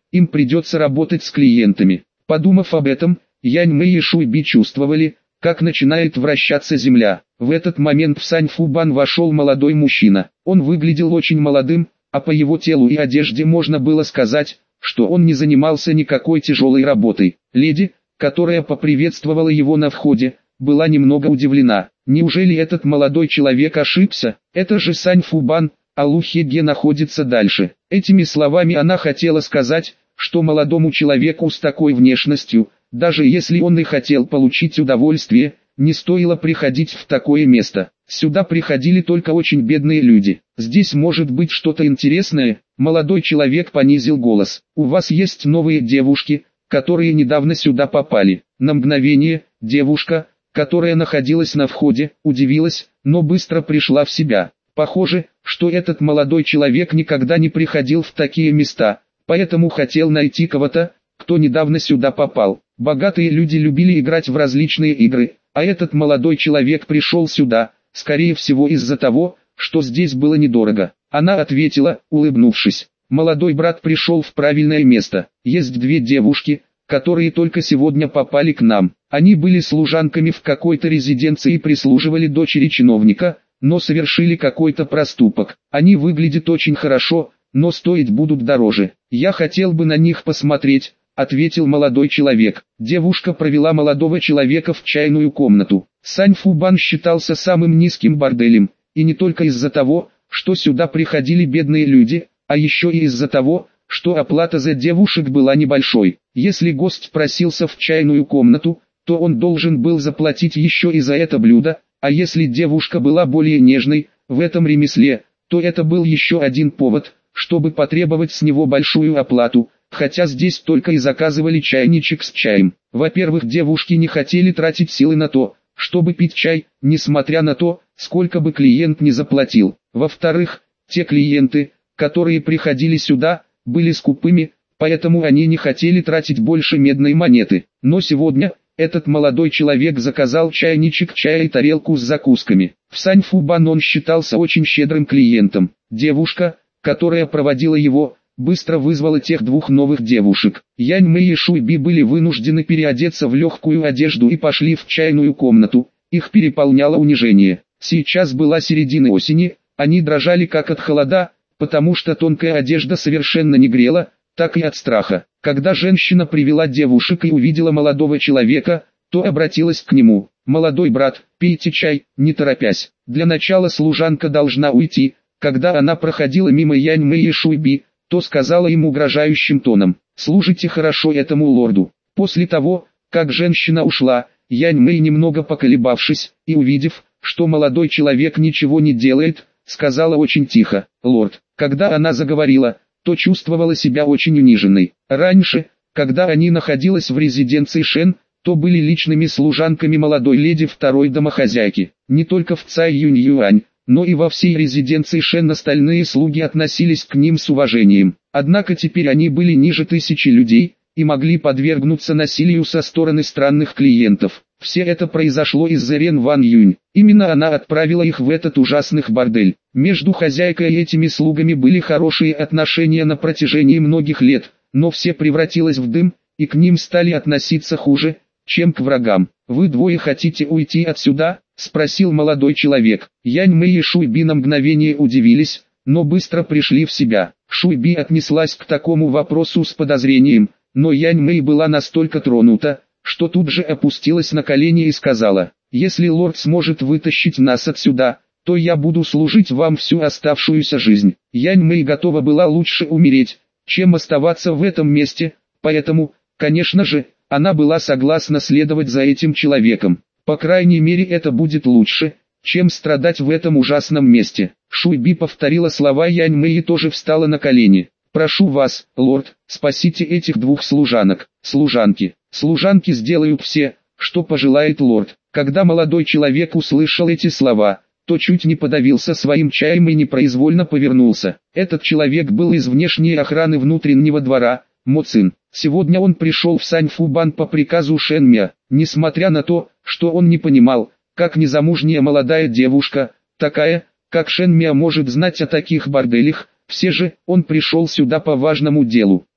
им придется работать с клиентами. Подумав об этом, Янь Мэй и Шуй Би чувствовали, как начинает вращаться земля. В этот момент в Саньфубан вошел молодой мужчина. Он выглядел очень молодым, а по его телу и одежде можно было сказать, что он не занимался никакой тяжелой работой. Леди, которая поприветствовала его на входе, была немного удивлена. Неужели этот молодой человек ошибся? Это же Саньфубан, а Лухеге находится дальше. Этими словами она хотела сказать, что молодому человеку с такой внешностью, даже если он и хотел получить удовольствие, не стоило приходить в такое место. Сюда приходили только очень бедные люди. Здесь может быть что-то интересное. Молодой человек понизил голос. У вас есть новые девушки, которые недавно сюда попали. На мгновение, девушка, которая находилась на входе, удивилась, но быстро пришла в себя. Похоже, что этот молодой человек никогда не приходил в такие места, поэтому хотел найти кого-то, кто недавно сюда попал. Богатые люди любили играть в различные игры, а этот молодой человек пришел сюда, скорее всего из-за того, что здесь было недорого. Она ответила, улыбнувшись. Молодой брат пришел в правильное место. Есть две девушки, которые только сегодня попали к нам. Они были служанками в какой-то резиденции и прислуживали дочери чиновника, но совершили какой-то проступок. Они выглядят очень хорошо, но стоить будут дороже. Я хотел бы на них посмотреть, ответил молодой человек. Девушка провела молодого человека в чайную комнату. Саньфубан считался самым низким борделем, и не только из-за того, что сюда приходили бедные люди, а еще и из-за того, что оплата за девушек была небольшой. Если гость просился в чайную комнату, то он должен был заплатить еще и за это блюдо, а если девушка была более нежной в этом ремесле, то это был еще один повод, чтобы потребовать с него большую оплату, хотя здесь только и заказывали чайничек с чаем. Во-первых, девушки не хотели тратить силы на то, чтобы пить чай, несмотря на то, сколько бы клиент ни заплатил. Во-вторых, те клиенты, которые приходили сюда, были скупыми, поэтому они не хотели тратить больше медной монеты. Но сегодня, этот молодой человек заказал чайничек чая и тарелку с закусками. В Саньфубан он считался очень щедрым клиентом. Девушка, которая проводила его, быстро вызвала тех двух новых девушек. Янь Мэй и Шуй Би были вынуждены переодеться в легкую одежду и пошли в чайную комнату. Их переполняло унижение. Сейчас была середина осени, они дрожали как от холода, потому что тонкая одежда совершенно не грела, так и от страха. Когда женщина привела девушек и увидела молодого человека, то обратилась к нему. «Молодой брат, пейте чай, не торопясь. Для начала служанка должна уйти». Когда она проходила мимо Янь Мэй и Шуй Би, то сказала им угрожающим тоном: «Служите хорошо этому лорду». После того, как женщина ушла, Янь Мэй, немного поколебавшись и увидев, что молодой человек ничего не делает, сказала очень тихо: «Лорд». Когда она заговорила, то чувствовала себя очень униженной. Раньше, когда они находились в резиденции Шен, то были личными служанками молодой леди второй домохозяйки. Не только в Цай Юнь Юань, но и во всей резиденции Шен остальные слуги относились к ним с уважением. Однако теперь они были ниже тысячи людей, и могли подвергнуться насилию со стороны странных клиентов. Все это произошло из-за Рен Ван Юнь. Именно она отправила их в этот ужасный бордель. Между хозяйкой и этими слугами были хорошие отношения на протяжении многих лет, но все превратилось в дым, и к ним стали относиться хуже, чем к врагам. «Вы двое хотите уйти отсюда?» — спросил молодой человек. Янь Мэй и Шуй Би на мгновение удивились, но быстро пришли в себя. Шуй Би отнеслась к такому вопросу с подозрением, но Янь Мэй была настолько тронута, что тут же опустилась на колени и сказала: «Если лорд сможет вытащить нас отсюда, то я буду служить вам всю оставшуюся жизнь». Янь Мэй готова была лучше умереть, чем оставаться в этом месте, поэтому, конечно же, она была согласна следовать за этим человеком. По крайней мере, это будет лучше, чем страдать в этом ужасном месте. Шуй Би повторила слова Янь Мэй и тоже встала на колени. «Прошу вас, лорд, спасите этих двух служанок». «Служанки, служанки сделают все, что пожелает лорд». Когда молодой человек услышал эти слова, то чуть не подавился своим чаем и непроизвольно повернулся. Этот человек был из внешней охраны внутреннего двора, Мо Цин. Сегодня он пришел в Саньфубан по приказу Шэн Мя. Несмотря на то, что он не понимал, как незамужняя молодая девушка, такая, как Шэн Мя, может знать о таких борделях, все же, он пришел сюда по важному делу.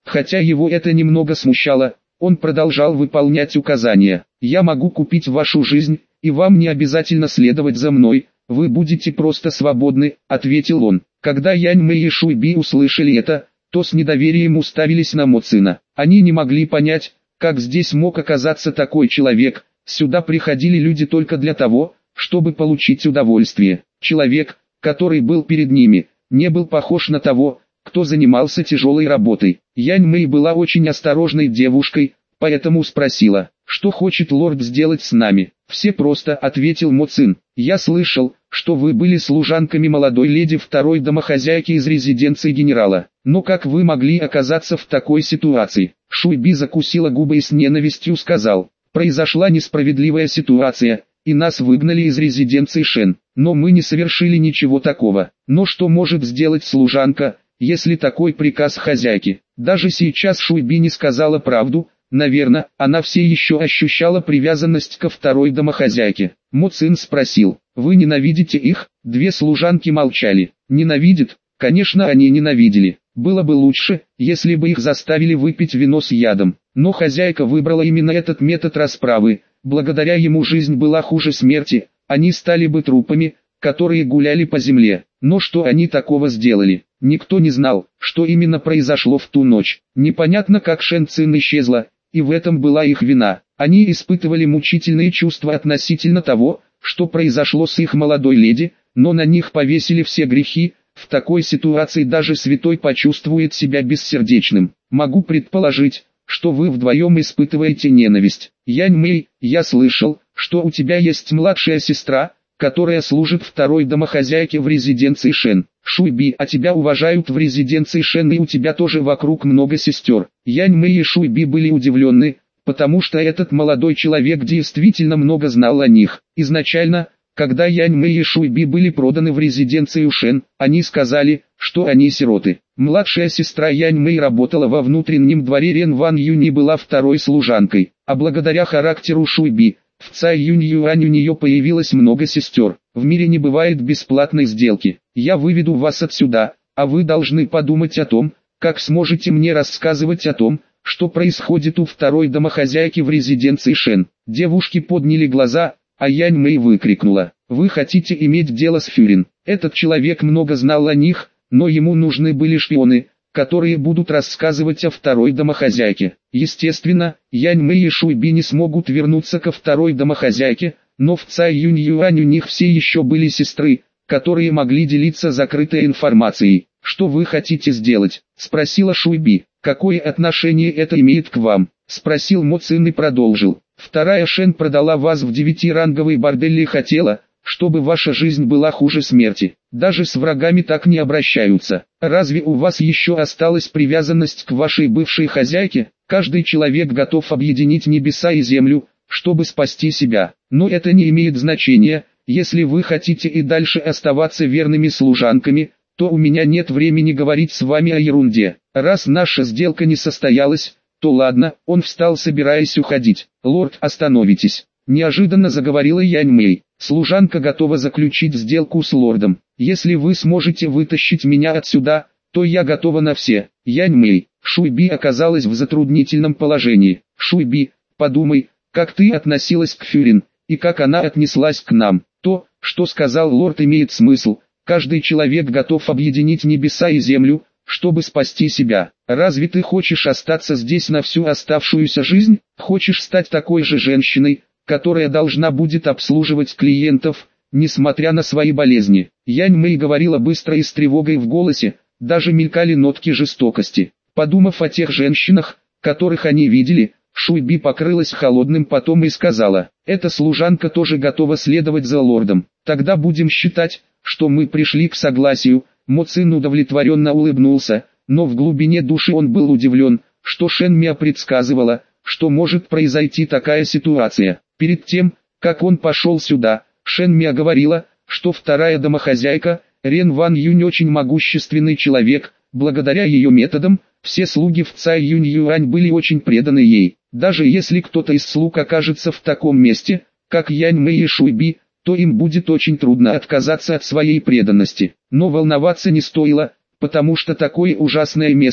Хотя его это немного смущало, он продолжал выполнять указания. «Я могу купить вашу жизнь, и вам не обязательно следовать за мной, вы будете просто свободны», — ответил он. Когда Янь Мэй и Шуй Би услышали это, то с недоверием уставились на Мо Цина. Они не могли понять, как здесь мог оказаться такой человек. Сюда приходили люди только для того, чтобы получить удовольствие. Человек, который был перед ними, не был похож на того, кто занимался тяжелой работой. Янь Мэй была очень осторожной девушкой, поэтому спросила, что хочет лорд сделать с нами. «Все просто», — ответил Мо Цин. «Я слышал, что вы были служанками молодой леди второй домохозяйки из резиденции генерала. Но как вы могли оказаться в такой ситуации?» Шуй Би закусила губы и с ненавистью сказал, «Произошла несправедливая ситуация, и нас выгнали из резиденции Шен, но мы не совершили ничего такого. Но что может сделать служанка, если такой приказ хозяйки?» Даже сейчас Шуй Би не сказала правду. Наверное, она все еще ощущала привязанность ко второй домохозяйке. Мо Цин спросил, «Вы ненавидите их?» Две служанки молчали. «Ненавидят?» Конечно, они ненавидели. Было бы лучше, если бы их заставили выпить вино с ядом. Но хозяйка выбрала именно этот метод расправы. Благодаря ему жизнь была хуже смерти, они стали бы трупами, которые гуляли по земле. Но что они такого сделали? Никто не знал, что именно произошло в ту ночь. Непонятно, как Шэн Цин исчезла, и в этом была их вина. Они испытывали мучительные чувства относительно того, что произошло с их молодой леди, но на них повесили все грехи. В такой ситуации даже святой почувствует себя бессердечным. Могу предположить, что вы вдвоем испытываете ненависть. Янь Мэй, я слышал, что у тебя есть младшая сестра, которая служит второй домохозяйке в резиденции Шен. Шуй Би, а тебя уважают в резиденции Шен, и у тебя тоже вокруг много сестер. Янь Мэй и Шуй Би были удивлены, потому что этот молодой человек действительно много знал о них. Изначально, когда Янь Мэй и Шуй Би были проданы в резиденцию Шен, они сказали, что они сироты. Младшая сестра Янь Мэй работала во внутреннем дворе Рен Ван Юнь и была второй служанкой, а благодаря характеру Шуй Би, в Цай Юнь Юань у нее появилось много сестер. В мире не бывает бесплатной сделки. Я выведу вас отсюда, а вы должны подумать о том, как сможете мне рассказывать о том, что происходит у второй домохозяйки в резиденции Шен. Девушки подняли глаза, а Янь Мэй выкрикнула, «Вы хотите иметь дело с Фюрин?» Этот человек много знал о них, но ему нужны были шпионы, которые будут рассказывать о второй домохозяйке. Естественно, Янь Мэй и Шуй Би не смогут вернуться ко второй домохозяйке, но в Цай Юнь Юань у них все еще были сестры, которые могли делиться закрытой информацией. «Что вы хотите сделать?» – спросила Шуй Би. «Какое отношение это имеет к вам?» – спросил Мо Цин и продолжил. «Вторая Шен продала вас в девятиранговый бордель и хотела, чтобы ваша жизнь была хуже смерти. Даже с врагами так не обращаются. Разве у вас еще осталась привязанность к вашей бывшей хозяйке? Каждый человек готов объединить небеса и землю, чтобы спасти себя. Но это не имеет значения, если вы хотите и дальше оставаться верными служанками, то у меня нет времени говорить с вами о ерунде. Раз наша сделка не состоялась, то ладно». Он встал, собираясь уходить. «Лорд, остановитесь», — неожиданно заговорила Янь Мэй. «Служанка готова заключить сделку с лордом. Если вы сможете вытащить меня отсюда, то я готова на все». Янь Мэй, Шуй Би оказалась в затруднительном положении. «Шуй Би, подумай, как ты относилась к Фюрин, и как она отнеслась к нам. То, что сказал лорд, имеет смысл. Каждый человек готов объединить небеса и землю, чтобы спасти себя. Разве ты хочешь остаться здесь на всю оставшуюся жизнь? Хочешь стать такой же женщиной, которая должна будет обслуживать клиентов, несмотря на свои болезни?» Янь Мэй говорила быстро и с тревогой в голосе, даже мелькали нотки жестокости. Подумав о тех женщинах, которых они видели, Шуй Би покрылась холодным потом и сказала, «Эта служанка тоже готова следовать за лордом. Тогда будем считать, что мы пришли к согласию». Мо Цин удовлетворенно улыбнулся, но в глубине души он был удивлен, что Шэн Миа предсказывала, что может произойти такая ситуация. Перед тем, как он пошел сюда, Шэн Миа говорила, что вторая домохозяйка, Рен Ван Юнь, очень могущественный человек. Благодаря ее методам, все слуги в Цай Юнь Юань были очень преданы ей. Даже если кто-то из слуг окажется в таком месте, как Янь Мэй и Шуй Би, то им будет очень трудно отказаться от своей преданности. Но волноваться не стоило, потому что такое ужасное место,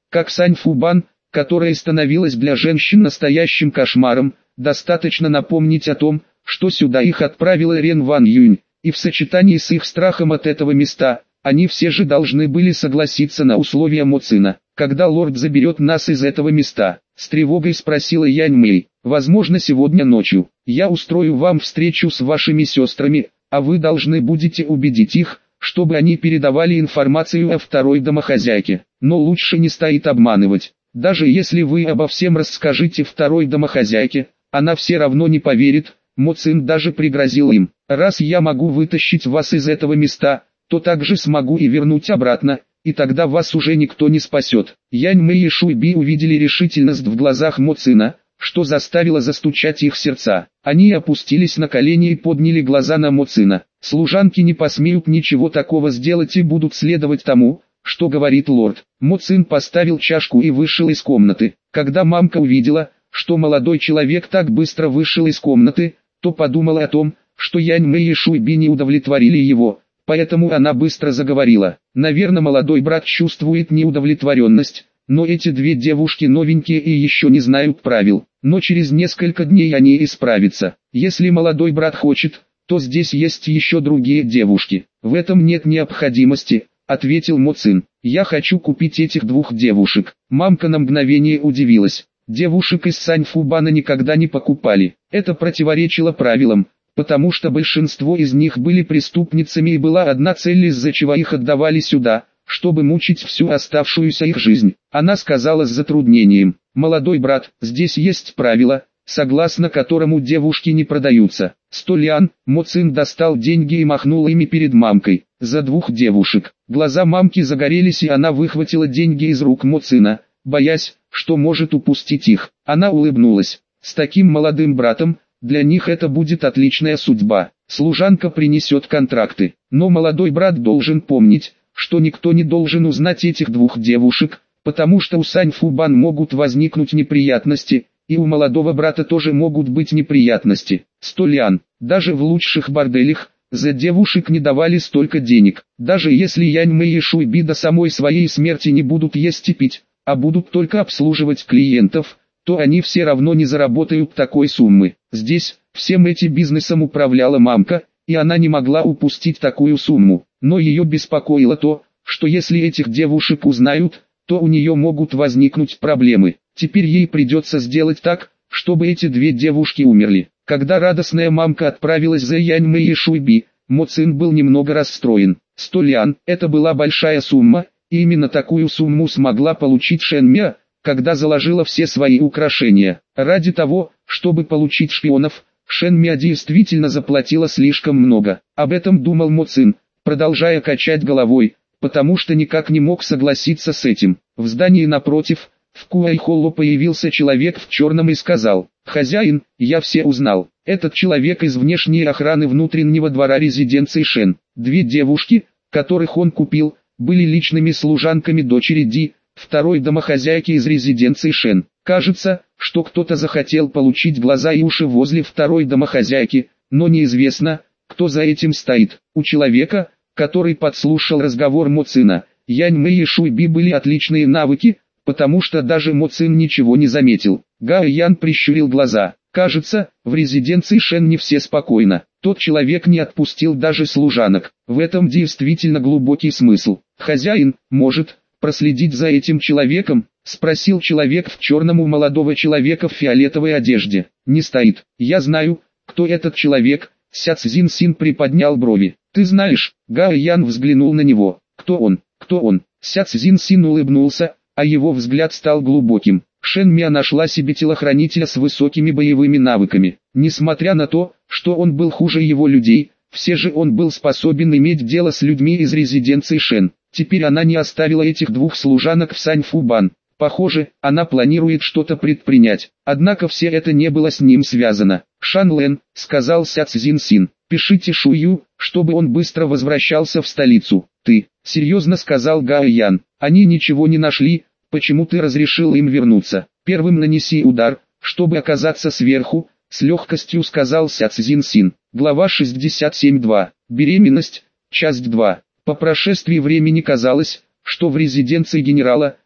как Сань Фубан, которая становилась для женщин настоящим кошмаром, достаточно напомнить о том, что сюда их отправила Рен Ван Юнь, и в сочетании с их страхом от этого места, они все же должны были согласиться на условия Мо Цина. «Когда лорд заберет нас из этого места?» — с тревогой спросила Янь Мэй. «Возможно, сегодня ночью. Я устрою вам встречу с вашими сестрами, а вы должны будете убедить их, чтобы они передавали информацию о второй домохозяйке. Но лучше не стоит обманывать. Даже если вы обо всем расскажете второй домохозяйке, она все равно не поверит». Мо Цин даже пригрозил им: «Раз я могу вытащить вас из этого места, то также смогу и вернуть обратно, и тогда вас уже никто не спасет». Янь Мэй и Шуй Би увидели решительность в глазах Мо Цина, что заставило застучать их сердца. Они опустились на колени и подняли глаза на Мо Цина. Служанки не посмеют ничего такого сделать и будут следовать тому, что говорит лорд. Мо Цин поставил чашку и вышел из комнаты. Когда мамка увидела, что молодой человек так быстро вышел из комнаты, то подумала о том, что Янь Мэй и Шуй Би не удовлетворили его, поэтому она быстро заговорила. «Наверное, молодой брат чувствует неудовлетворенность, но эти две девушки новенькие и еще не знают правил, но через несколько дней они исправятся. Если молодой брат хочет, то здесь есть еще другие девушки. В этом нет необходимости», — ответил Мо Цин. «Я хочу купить этих двух девушек». Мамка на мгновение удивилась. Девушек из Сань Фубана никогда не покупали. Это противоречило правилам, потому что большинство из них были преступницами и была одна цель, из-за чего их отдавали сюда, чтобы мучить всю оставшуюся их жизнь. Она сказала с затруднением: «Молодой брат, здесь есть правило, согласно которому девушки не продаются». Сто лян. Мо Цин достал деньги и махнул ими перед мамкой. «За двух девушек». Глаза мамки загорелись, и она выхватила деньги из рук Мо Цина, боясь, что может упустить их. Она улыбнулась. С таким молодым братом, для них это будет отличная судьба. Служанка принесет контракты. Но молодой брат должен помнить, что никто не должен узнать этих двух девушек, потому что у Сань Фубан могут возникнуть неприятности, и у молодого брата тоже могут быть неприятности. Сто лян. Даже в лучших борделях за девушек не давали столько денег. Даже если Янь Мэй и Шуй Би до самой своей смерти не будут есть и пить, а будут только обслуживать клиентов, то они все равно не заработают такой суммы. Здесь, всем этим бизнесом управляла мамка, и она не могла упустить такую сумму. Но ее беспокоило то, что если этих девушек узнают, то у нее могут возникнуть проблемы. Теперь ей придется сделать так, чтобы эти две девушки умерли. Когда радостная мамка отправилась за Янь Мэй и Шуй Би, Мо Цин был немного расстроен. Сто лян – это была большая сумма, и именно такую сумму смогла получить Шэн Мя, когда заложила все свои украшения. Ради того, чтобы получить шпионов, Шэн Мя действительно заплатила слишком много. Об этом думал Мо Цин, продолжая качать головой, потому что никак не мог согласиться с этим. В здании напротив, в Куайхолло появился человек в черном и сказал: «Хозяин, я все узнал. Этот человек из внешней охраны внутреннего двора резиденции Шэн. Две девушки, которых он купил, были личными служанками дочери Ди, второй домохозяйки из резиденции Шэн. Кажется, что кто-то захотел получить глаза и уши возле второй домохозяйки, но неизвестно, кто за этим стоит». У человека, который подслушал разговор Мо Цина, Янь Мэй и Шуй Би были отличные навыки, потому что даже Мо Цин ничего не заметил. Гао Ян прищурил глаза. Кажется, в резиденции Шэн не все спокойно. Тот человек не отпустил даже служанок. В этом действительно глубокий смысл. «Хозяин, может, проследить за этим человеком?» — спросил человек в черном у молодого человека в фиолетовой одежде. «Не стоит. Я знаю, кто этот человек». Ся Цзин Син приподнял брови. «Ты знаешь?» Гао Ян взглянул на него. «Кто он? Кто он?» Ся Цзин Син улыбнулся, а его взгляд стал глубоким. Шэн Мя нашла себе телохранителя с высокими боевыми навыками. Несмотря на то, что он был хуже его людей, все же он был способен иметь дело с людьми из резиденции Шэн. Теперь она не оставила этих двух служанок в Сань Фубан. Похоже, она планирует что-то предпринять. Однако все это не было с ним связано. «Шан Лэн», — сказал Ся Цзин Син, — «пишите Шую, чтобы он быстро возвращался в столицу». «Ты, серьезно?» — сказал Гао Ян. «Они ничего не нашли. Почему ты разрешил им вернуться? Первым нанеси удар, чтобы оказаться сверху», — с легкостью сказал Ся Цзин Син. Глава шестьдесят семь два. Беременность. Часть два. По прошествии времени казалось, что в резиденции генерала,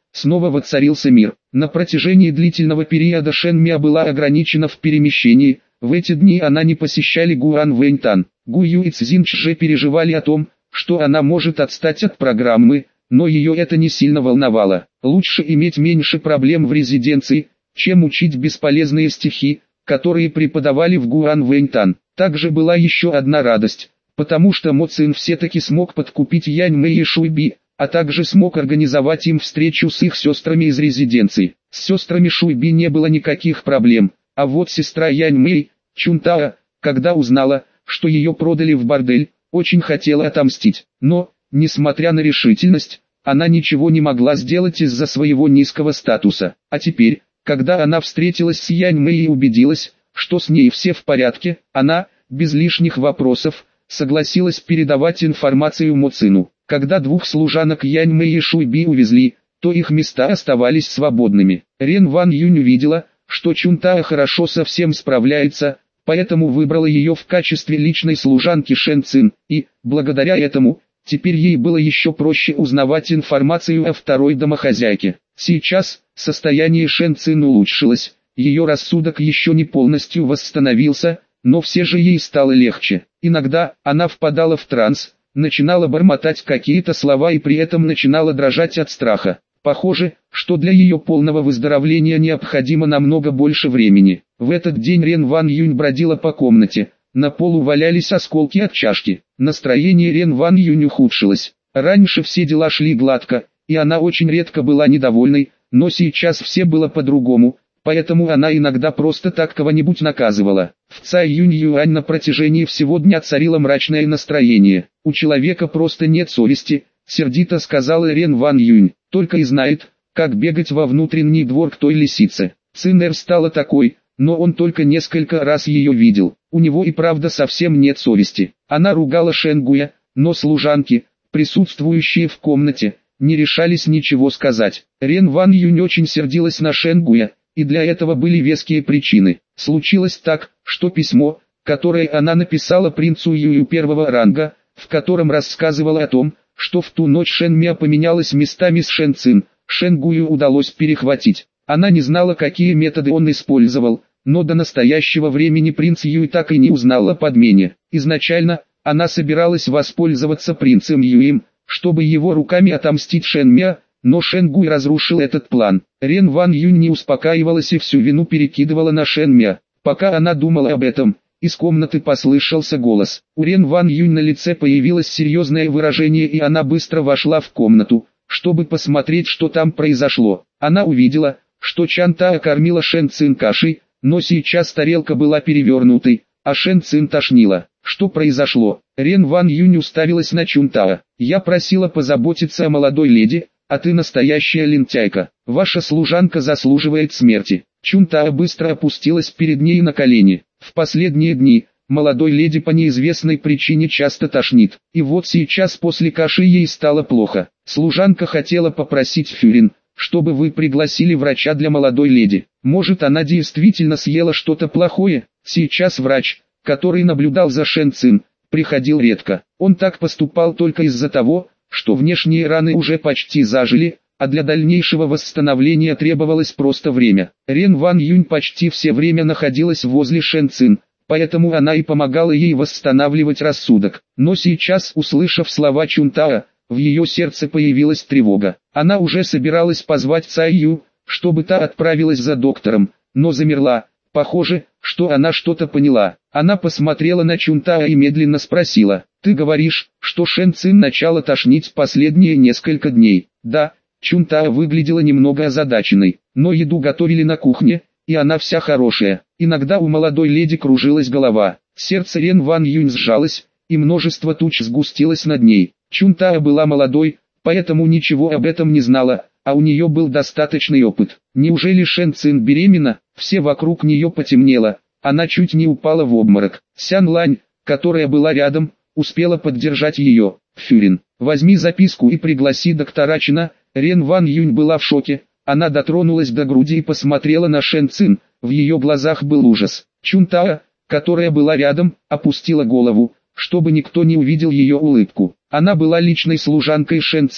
снова воцарился мир. На протяжении длительного периода Шэн Миа была ограничена в перемещении. В эти дни она не посещали Гуан Вэньтан. Гу Ю и Цзин Чжэ переживали о том, что она может отстать от программы, но ее это не сильно волновало. Лучше иметь меньше проблем в резиденции, чем учить бесполезные стихи, которые преподавали в Гуан Вэньтан. Также была еще одна радость, потому что Мо Цин все-таки смог подкупить Янь Мэй и Шуй Би, а также смог организовать им встречу с их сестрами из резиденции. С сестрами Шуй Би не было никаких проблем, а вот сестра Янь Мэй, Чун Тао, когда узнала, что ее продали в бордель, очень хотела отомстить. Но, несмотря на решительность, она ничего не могла сделать из-за своего низкого статуса. А теперь, когда она встретилась с Янь Мэй и убедилась, что с ней все в порядке, она, без лишних вопросов, согласилась передавать информацию Мо Цину. Когда двух служанок Янь Мэй и Шуй Би увезли, то их места оставались свободными. Рен Ван Юнь увидела, что Чун Тао хорошо со всем справляется, поэтому выбрала ее в качестве личной служанки Шэн Цин, и, благодаря этому, теперь ей было еще проще узнавать информацию о второй домохозяйке. Сейчас, состояние Шэн Цин улучшилось, ее рассудок еще не полностью восстановился, но все же ей стало легче. Иногда, она впадала в транс, начинала бормотать какие-то слова и при этом начинала дрожать от страха. Похоже, что для ее полного выздоровления необходимо намного больше времени. В этот день Рен Ван Юнь бродила по комнате. На полу валялись осколки от чашки. Настроение Рен Ван Юнь ухудшилось. Раньше все дела шли гладко, и она очень редко была недовольной, но сейчас все было по-другому, поэтому она иногда просто так кого-нибудь наказывала. В Цай Юнь Юань на протяжении всего дня царило мрачное настроение. У человека просто нет совести, сердито сказала Рен Ван Юнь, только и знает, как бегать во внутренний двор к той лисице. Цинэр стала такой, но он только несколько раз ее видел. У него и правда совсем нет совести. Она ругала Шэнгуя, но служанки, присутствующие в комнате, не решались ничего сказать. Рен Ван Юнь очень сердилась на Шэнгуя, и для этого были веские причины. Случилось так, что письмо, которое она написала принцу Юю первого ранга, в котором рассказывала о том, что в ту ночь Шэн Миа поменялась местами с Шэн Цин, Шэнгую удалось перехватить. Она не знала, какие методы он использовал, но до настоящего времени принц Юй так и не узнал о подмене. Изначально, она собиралась воспользоваться принцем Юем, чтобы его руками отомстить Шэн Миа, но Шэнгуй разрушил этот план. Рен Ван Юнь не успокаивалась и всю вину перекидывала на Шэн Миа. Пока она думала об этом, из комнаты послышался голос. У Рен Ван Юнь на лице появилось серьезное выражение, и она быстро вошла в комнату, чтобы посмотреть, что там произошло. Она увидела, что Чан Тао кормила Шэн Цин кашей, но сейчас тарелка была перевернутой, а Шэн Цин тошнила. Что произошло? Рен Ван Юнь уставилась на Чун Тао. «Я просила позаботиться о молодой леди, а ты настоящая лентяйка. Ваша служанка заслуживает смерти». Чун Тао быстро опустилась перед ней на колени. В последние дни, молодой леди по неизвестной причине часто тошнит. И вот сейчас после каши ей стало плохо. Служанка хотела попросить Фюрин, чтобы вы пригласили врача для молодой леди. Может, она действительно съела что-то плохое? Сейчас врач, который наблюдал за Шэн Цин, приходил редко. Он так поступал только из-за того, что внешние раны уже почти зажили, а для дальнейшего восстановления требовалось просто время. Рен Ван Юнь почти все время находилась возле Шэн Цин, поэтому она и помогала ей восстанавливать рассудок. Но сейчас, услышав слова Чун Тао, в ее сердце появилась тревога. Она уже собиралась позвать Цай Ю, чтобы та отправилась за доктором, но замерла. Похоже, что она что-то поняла. Она посмотрела на Чун Тао и медленно спросила: «Ты говоришь, что Шэн Цин начала тошнить последние несколько дней?» «Да». Чун Тао выглядела немного озадаченной, но еду готовили на кухне, и она вся хорошая. Иногда у молодой леди кружилась голова. Сердце Рен Ван Юнь сжалось, и множество туч сгустилось над ней. Чун Тао была молодой, поэтому ничего об этом не знала, а у нее был достаточный опыт. Неужели Шэн Цин беременна? Все вокруг нее потемнело, она чуть не упала в обморок. Сян Лань, которая была рядом, успела поддержать ее. «Фюрин, возьми записку и пригласи доктора Чина». Рен Ван Юнь была в шоке, она дотронулась до груди и посмотрела на Шэн Цин, в ее глазах был ужас. Чун Тао, которая была рядом, опустила голову, чтобы никто не увидел ее улыбку. Она была личной служанкой Шэн Цин,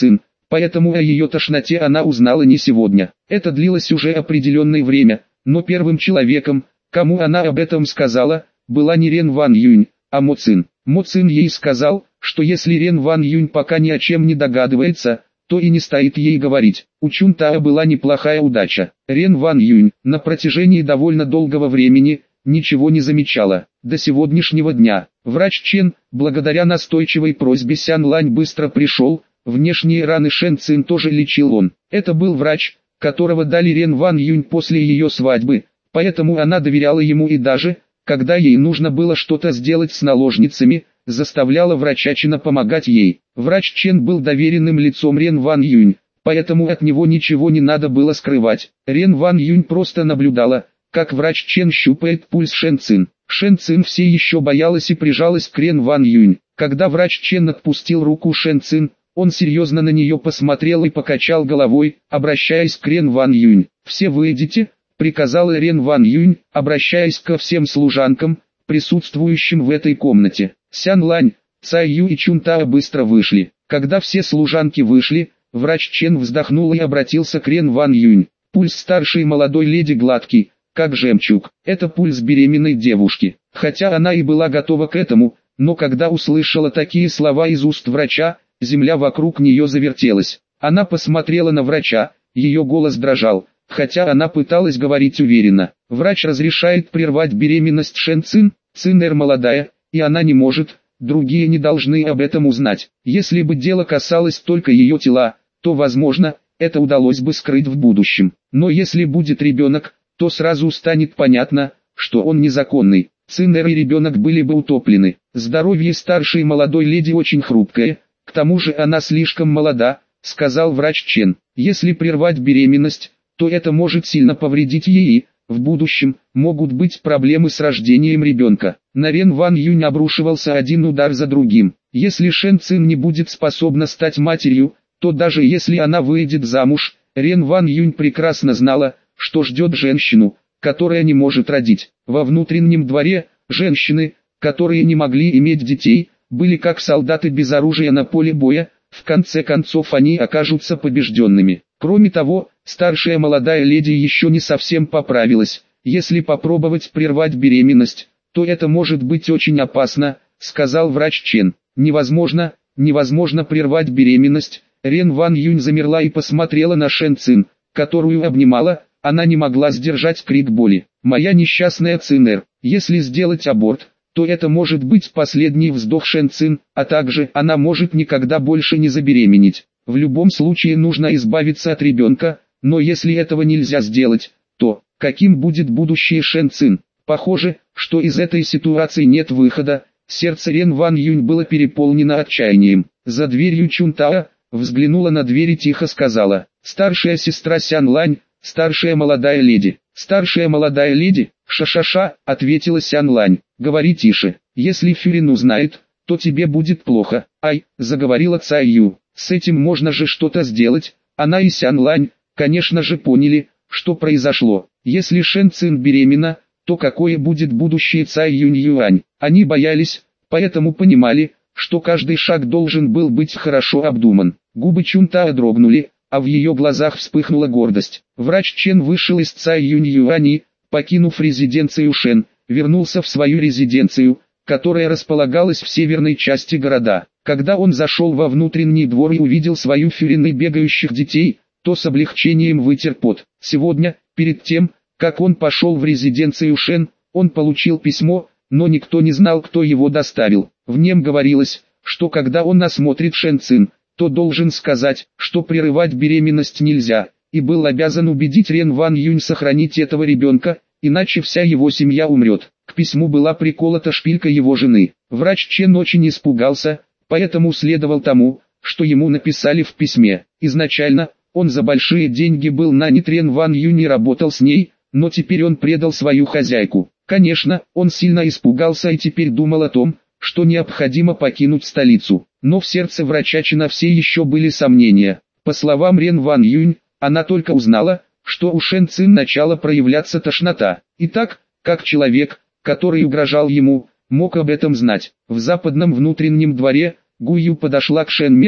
поэтому о ее тошноте она узнала не сегодня. Это длилось уже определенное время, но первым человеком, кому она об этом сказала, была не Рен Ван Юнь, а Мо Цин. Мо Цин ей сказал, что если Рен Ван Юнь пока ни о чем не догадывается, то и не стоит ей говорить. У Чун Таа была неплохая удача. Рен Ван Юнь на протяжении довольно долгого времени ничего не замечала. До сегодняшнего дня врач Чен, благодаря настойчивой просьбе Сян Лань, быстро пришел. Внешние раны Шэн Цин тоже лечил он. Это был врач, которого дали Рен Ван Юнь после ее свадьбы, поэтому она доверяла ему и даже, когда ей нужно было что-то сделать с наложницами, заставляла врача Чена помогать ей. Врач Чен был доверенным лицом Рен Ван Юнь, поэтому от него ничего не надо было скрывать. Рен Ван Юнь просто наблюдала, как врач Чен щупает пульс Шэн Цин. Шэн Цин все еще боялась и прижалась к Рен Ван Юнь. Когда врач Чен отпустил руку Шэн Цин, он серьезно на нее посмотрел и покачал головой, обращаясь к Рен Ван Юнь. «Все выйдите», — приказала Рен Ван Юнь, обращаясь ко всем служанкам, присутствующим в этой комнате. Сян Лань, Цай Ю и Чун Таа быстро вышли. Когда все служанки вышли, врач Чен вздохнул и обратился к Рен Ван Юнь. «Пульс старшей молодой леди гладкий, как жемчуг. Это пульс беременной девушки». Хотя она и была готова к этому, но когда услышала такие слова из уст врача, земля вокруг нее завертелась. Она посмотрела на врача, ее голос дрожал, хотя она пыталась говорить уверенно. Врач разрешает прервать беременность Шэн Цин. Цинэр молодая, и она не может, другие не должны об этом узнать. Если бы дело касалось только ее тела, то, возможно, это удалось бы скрыть в будущем. Но если будет ребенок, то сразу станет понятно, что он незаконный. Цинэр и ребенок были бы утоплены. Здоровье старшей молодой леди очень хрупкое. К тому же она слишком молода, сказал врач Чен. Если прервать беременность, то это может сильно повредить ей. В будущем могут быть проблемы с рождением ребенка. На Рен Ван Юнь обрушивался один удар за другим. Если Шэн Цин не будет способна стать матерью, то даже если она выйдет замуж, Рен Ван Юнь прекрасно знала, что ждет женщину, которая не может родить. Во внутреннем дворе, женщины, которые не могли иметь детей, были как солдаты без оружия на поле боя, в конце концов они окажутся побежденными. Кроме того, старшая молодая леди еще не совсем поправилась. Если попробовать прервать беременность, то это может быть очень опасно, сказал врач Чен. Невозможно, невозможно прервать беременность. Рен Ван Юнь замерла и посмотрела на Шэн Цин, которую обнимала. Она не могла сдержать крик боли. «Моя несчастная Цинэр, если сделать аборт, то это может быть последний вздох Шэн Цин, а также она может никогда больше не забеременеть. В любом случае нужно избавиться от ребенка, но если этого нельзя сделать, то каким будет будущее Шэн Цин? Похоже, что из этой ситуации нет выхода». Сердце Рен Ван Юнь было переполнено отчаянием. За дверью Чун Таа взглянула на дверь и тихо сказала: «Старшая сестра Сян Лань, старшая молодая леди». «Старшая молодая леди, ша-ша-ша», — ответила Сян Лань. «Говори тише, если Фюрин узнает, то тебе будет плохо». «Ай», — заговорила Цай Ю, — «с этим можно же что-то сделать». Она и Сян Лань, конечно же, поняли, что произошло. Если Шэн Цин беременна, то какое будет будущее Цай Юнь Юань? Они боялись, поэтому понимали, что каждый шаг должен был быть хорошо обдуман. Губы Чун Таа дрогнули, а в ее глазах вспыхнула гордость. Врач Чен вышел из Цай Юнь Юани, покинув резиденцию Шэн, вернулся в свою резиденцию, которая располагалась в северной части города. Когда он зашел во внутренний двор и увидел свою Фюрин и бегающих детей, то с облегчением вытер пот. Сегодня, перед тем, как он пошел в резиденцию Шэн, он получил письмо, но никто не знал, кто его доставил. В нем говорилось, что когда он осмотрит Шэн Цин, то должен сказать, что прерывать беременность нельзя, и был обязан убедить Рен Ван Юнь сохранить этого ребенка, иначе вся его семья умрет. К письму была приколота шпилька его жены. Врач Чен очень испугался, поэтому следовал тому, что ему написали в письме. Изначально, он за большие деньги был нанят Рен Ван Юнь и работал с ней, но теперь он предал свою хозяйку. Конечно, он сильно испугался и теперь думал о том, что необходимо покинуть столицу. Но в сердце врача Чена все еще были сомнения. По словам Рен Ван Юнь, она только узнала, что у Шэн Цин начала проявляться тошнота. Итак, как человек, который угрожал ему, мог об этом знать? В западном внутреннем дворе Гу Ю подошла к Шэн Мя,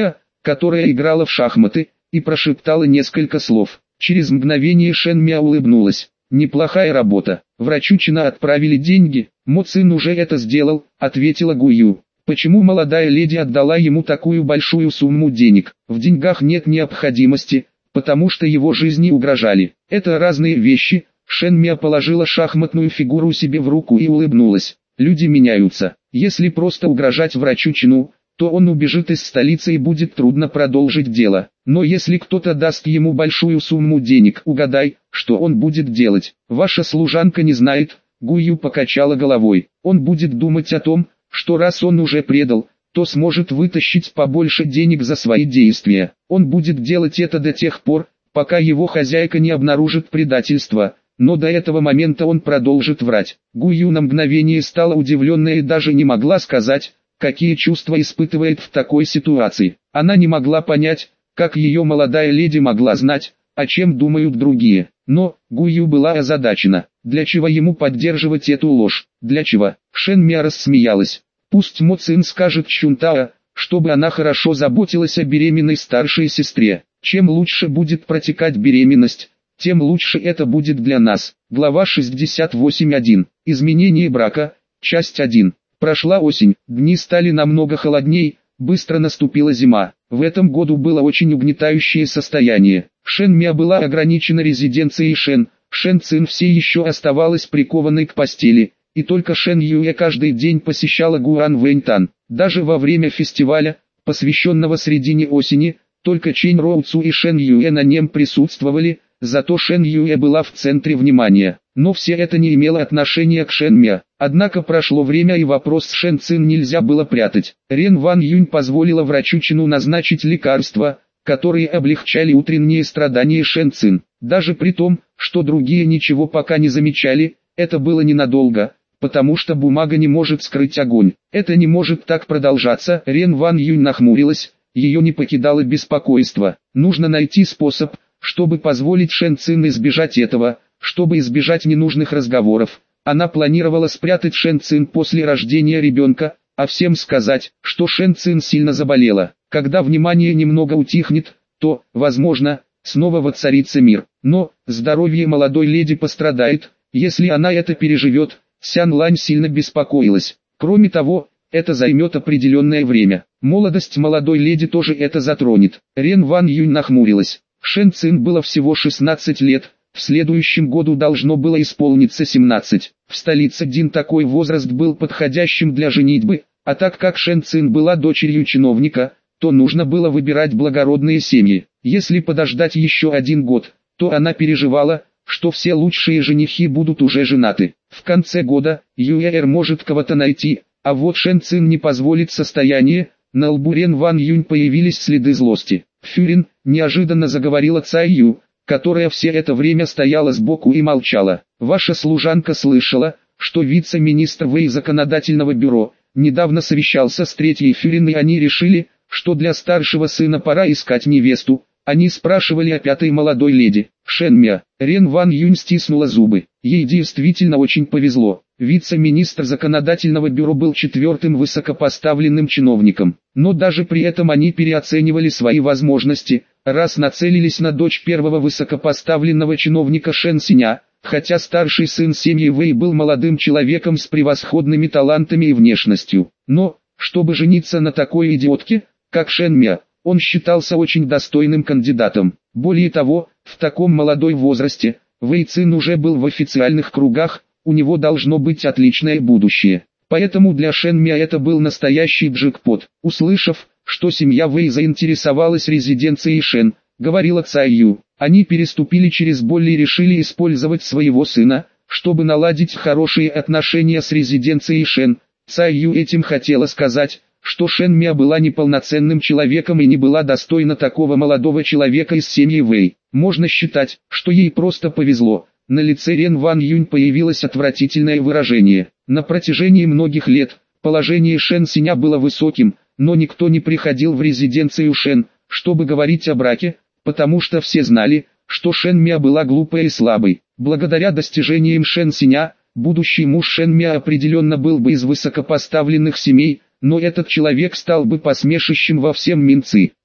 которая играла в шахматы, и прошептала несколько слов. Через мгновение Шен Мя улыбнулась. «Неплохая работа. Врачу Чина отправили деньги, Мо Цин уже это сделал», — ответила Гу Ю. «Почему молодая леди отдала ему такую большую сумму денег? В деньгах нет необходимости, потому что его жизни угрожали. Это разные вещи». Шен Мя положила шахматную фигуру себе в руку и улыбнулась. «Люди меняются. Если просто угрожать врачу Чину, то он убежит из столицы и будет трудно продолжить дело. Но если кто-то даст ему большую сумму денег, угадай, что он будет делать. Ваша служанка не знает». Гу Ю покачала головой. «Он будет думать о том, что раз он уже предал, то сможет вытащить побольше денег за свои действия. Он будет делать это до тех пор, пока его хозяйка не обнаружит предательство. Но до этого момента он продолжит врать». Гу Ю на мгновение стала удивленной и даже не могла сказать, какие чувства испытывает в такой ситуации. Она не могла понять, как ее молодая леди могла знать, о чем думают другие. Но Гу Ю была озадачена. Для чего ему поддерживать эту ложь? Для чего? Шен Мя рассмеялась. Пусть Мо Цин скажет Чунтао, чтобы она хорошо заботилась о беременной старшей сестре. Чем лучше будет протекать беременность, тем лучше это будет для нас. Глава шестьдесят восемь точка один. Изменение брака. Часть один. Прошла осень, дни стали намного холодней, быстро наступила зима. В этом году было очень угнетающее состояние. Шен Мя была ограничена резиденцией Шен, Шен Цин все еще оставалась прикованной к постели, и только Шен Юэ каждый день посещала Гуан Вэньтан. Даже во время фестиваля, посвященного середине осени, только Чэнь Роуцу и Шен Юэ на нем присутствовали, зато Шен Юэ была в центре внимания. Но все это не имело отношения к Шен Мя. Однако прошло время и вопрос с Шен Цин нельзя было прятать. Рен Ван Юнь позволила врачу Чину назначить лекарства, которые облегчали утренние страдания Шен Цин. Даже при том, что другие ничего пока не замечали, это было ненадолго, потому что бумага не может скрыть огонь. Это не может так продолжаться. Рен Ван Юнь нахмурилась, ее не покидало беспокойство. Нужно найти способ, чтобы позволить Шен Цин избежать этого. Чтобы избежать ненужных разговоров, она планировала спрятать Шен Цин после рождения ребенка, а всем сказать, что Шен Цин сильно заболела. Когда внимание немного утихнет, то, возможно, снова воцарится мир. Но здоровье молодой леди пострадает, если она это переживет. Сян Лань сильно беспокоилась. Кроме того, это займет определенное время. Молодость молодой леди тоже это затронет. Рен Ван Юнь нахмурилась. Шен Цин было всего шестнадцать лет. В следующем году должно было исполниться семнадцать. В столице Дин такой возраст был подходящим для женитьбы, а так как Шен Цин была дочерью чиновника, то нужно было выбирать благородные семьи. Если подождать еще один год, то она переживала, что все лучшие женихи будут уже женаты. В конце года, Юэр может кого-то найти, а вот Шен Цин не позволит состояние. На лбу Рен Ван Юнь появились следы злости. «Фюрин», неожиданно заговорила Цай Ю, которая все это время стояла сбоку и молчала. «Ваша служанка слышала, что вице-министр Вэй законодательного бюро недавно совещался с третьей Фюрин, и они решили, что для старшего сына пора искать невесту. Они спрашивали о пятой молодой леди, Шен Мя». Рен Ван Юнь стиснула зубы. Ей действительно очень повезло. Вице-министр законодательного бюро был четвертым высокопоставленным чиновником. Но даже при этом они переоценивали свои возможности, раз нацелились на дочь первого высокопоставленного чиновника Шен Синя, хотя старший сын семьи Вэй был молодым человеком с превосходными талантами и внешностью. Но, чтобы жениться на такой идиотке, как Шен Мя, он считался очень достойным кандидатом. Более того, в таком молодой возрасте, Вэй Цин уже был в официальных кругах, у него должно быть отличное будущее. Поэтому для Шен Мя это был настоящий джекпот. Услышав, что семья Вэй заинтересовалась резиденцией Шен, говорила Цай Ю, они переступили через боль и решили использовать своего сына, чтобы наладить хорошие отношения с резиденцией Шен. Цай Ю этим хотела сказать, что Шен Мя была неполноценным человеком и не была достойна такого молодого человека из семьи Вэй. Можно считать, что ей просто повезло. На лице Рен Ван Юнь появилось отвратительное выражение. На протяжении многих лет, положение Шен Синя было высоким, но никто не приходил в резиденцию Шен, чтобы говорить о браке, потому что все знали, что Шен Мя была глупой и слабой. Благодаря достижениям Шен Синя, будущий муж Шен Мя определенно был бы из высокопоставленных семей, но этот человек стал бы посмешищем во всем Минци.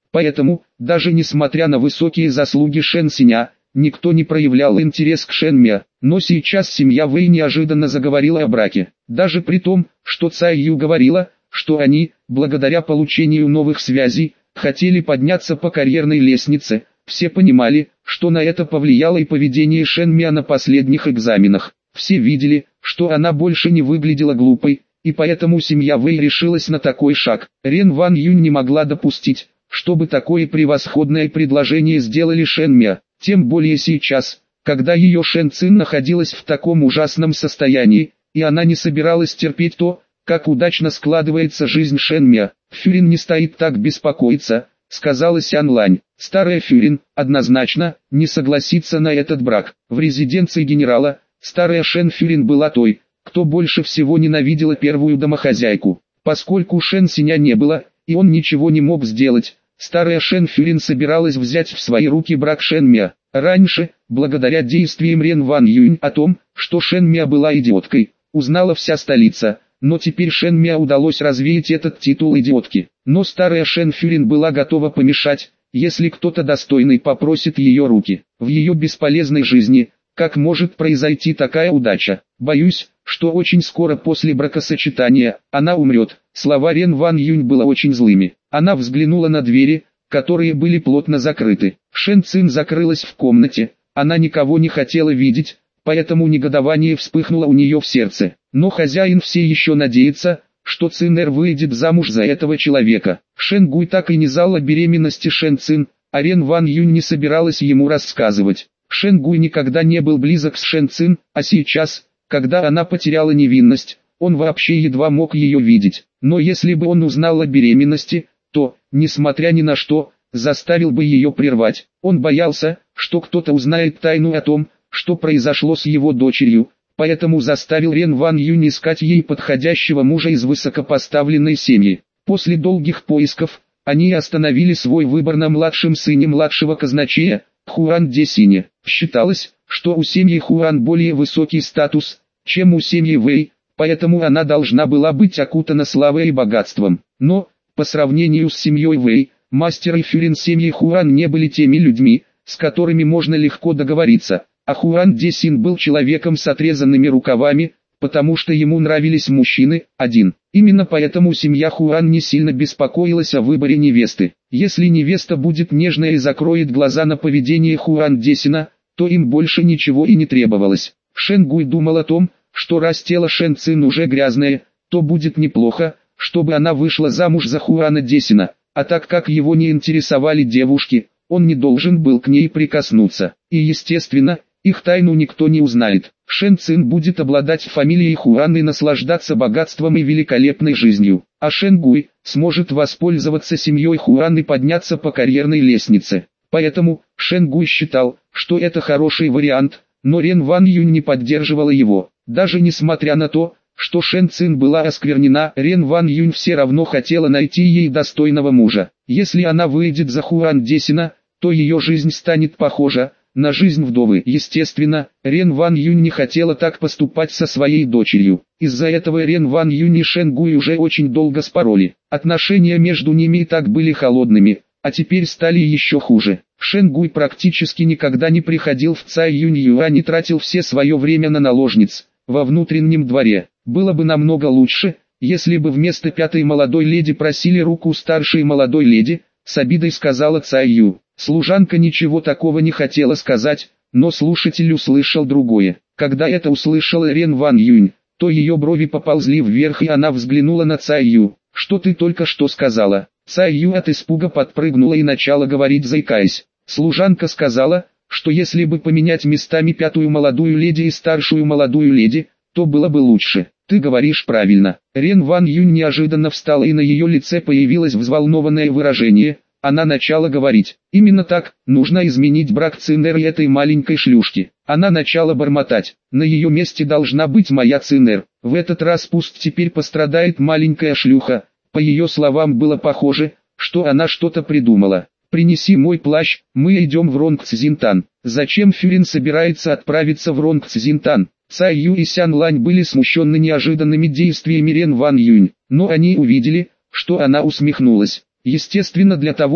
Поэтому, даже несмотря на высокие заслуги Шэн Синя, никто не проявлял интерес к Шэн Мя. Но сейчас семья Вэй неожиданно заговорила о браке. Даже при том, что Цай Ю говорила, что они, благодаря получению новых связей, хотели подняться по карьерной лестнице, все понимали, что на это повлияло и поведение Шэн Мя на последних экзаменах. Все видели, что она больше не выглядела глупой, и поэтому семья Вэй решилась на такой шаг. Рен Ван Юнь не могла допустить, чтобы такое превосходное предложение сделали Шэн Мя, тем более сейчас, когда ее Шэн Цин находилась в таком ужасном состоянии, и она не собиралась терпеть то, как удачно складывается жизнь Шэн Мя. Фюрин не стоит так беспокоиться, сказала Сян Лань. Старая Фюрин, однозначно, не согласится на этот брак. В резиденции генерала, старая Шэн Фюрин была той, кто больше всего ненавидела первую домохозяйку. Поскольку Шэн Синя не было, и он ничего не мог сделать, старая Шэн Фюрин собиралась взять в свои руки брак Шэн Мя. Раньше, благодаря действиям Рен Ван Юнь о том, что Шэн Мя была идиоткой, узнала вся столица. Но теперь Шэн Мя удалось развеять этот титул идиотки. Но старая Шэн Фюрин была готова помешать, если кто-то достойный попросит ее руки. В ее бесполезной жизни, как может произойти такая удача? Боюсь, что очень скоро после бракосочетания, она умрет. Слова Рен Ван Юнь было очень злыми. Она взглянула на двери, которые были плотно закрыты. Шэн Цин закрылась в комнате, она никого не хотела видеть, поэтому негодование вспыхнуло у нее в сердце. Но хозяин все еще надеется, что Цинэр выйдет замуж за этого человека. Шэн Гуй так и не знал о беременности Шэн Цин, а Рен Ван Юнь не собиралась ему рассказывать. Шэн Гуй никогда не был близок с Шэн Цин, а сейчас, когда она потеряла невинность, он вообще едва мог ее видеть. Но если бы он узнал о беременности, то, несмотря ни на что, заставил бы ее прервать. Он боялся, что кто-то узнает тайну о том, что произошло с его дочерью, поэтому заставил Рен Ван Юнь искать ей подходящего мужа из высокопоставленной семьи. После долгих поисков, они остановили свой выбор на младшем сыне младшего казначея, Хуан Десине. Считалось, что у семьи Хуан более высокий статус, чем у семьи Вэй, поэтому она должна была быть окутана славой и богатством. Но, по сравнению с семьей Вэй, мастер и Фюрин семьи Хуан не были теми людьми, с которыми можно легко договориться. А Хуан Десин был человеком с отрезанными рукавами, потому что ему нравились мужчины, один. Именно поэтому семья Хуан не сильно беспокоилась о выборе невесты. Если невеста будет нежная и закроет глаза на поведение Хуан Десина, то им больше ничего и не требовалось. Шэн Гуй думал о том, что раз тело Шэн Цин уже грязное, то будет неплохо, чтобы она вышла замуж за Хуана Десина, а так как его не интересовали девушки, он не должен был к ней прикоснуться. И естественно, их тайну никто не узнает. Шэн Цин будет обладать фамилией Хуан и наслаждаться богатством и великолепной жизнью. А Шэн Гуй сможет воспользоваться семьей Хуан и подняться по карьерной лестнице. Поэтому, Шэн Гуй считал, что это хороший вариант, но Рен Ван Юнь не поддерживала его. Даже несмотря на то, что Шэн Цин была осквернена, Рен Ван Юнь все равно хотела найти ей достойного мужа. Если она выйдет за Хуан Десина, то ее жизнь станет похожа на жизнь вдовы. Естественно, Рен Ван Юнь не хотела так поступать со своей дочерью. Из-за этого Рен Ван Юнь и Шэн Гуй уже очень долго спорили. Отношения между ними и так были холодными, а теперь стали еще хуже. Шэн Гуй практически никогда не приходил в Цай Юнь Юань и тратил все свое время на наложниц во внутреннем дворе. Было бы намного лучше, если бы вместо пятой молодой леди просили руку старшей молодой леди, с обидой сказала Цай Ю. Служанка ничего такого не хотела сказать, но слушатель услышал другое. Когда это услышала Рен Ван Юнь, то ее брови поползли вверх и она взглянула на Цай Ю. «Что ты только что сказала?» Цай Ю от испуга подпрыгнула и начала говорить, заикаясь. Служанка сказала, что если бы поменять местами пятую молодую леди и старшую молодую леди, то было бы лучше. «Ты говоришь правильно». Рен Ван Юнь неожиданно встала и на ее лице появилось взволнованное выражение. Она начала говорить. «Именно так, нужно изменить брак Цинэр и этой маленькой шлюшки». Она начала бормотать. «На ее месте должна быть моя Цинэр. В этот раз пусть теперь пострадает маленькая шлюха». По ее словам было похоже, что она что-то придумала. «Принеси мой плащ, мы идем в Ронгцзинтан». Зачем Фюрин собирается отправиться в Ронгцзинтан? Цай Ю и Сян Лань были смущены неожиданными действиями Рен Ван Юнь, но они увидели, что она усмехнулась. Естественно, для того,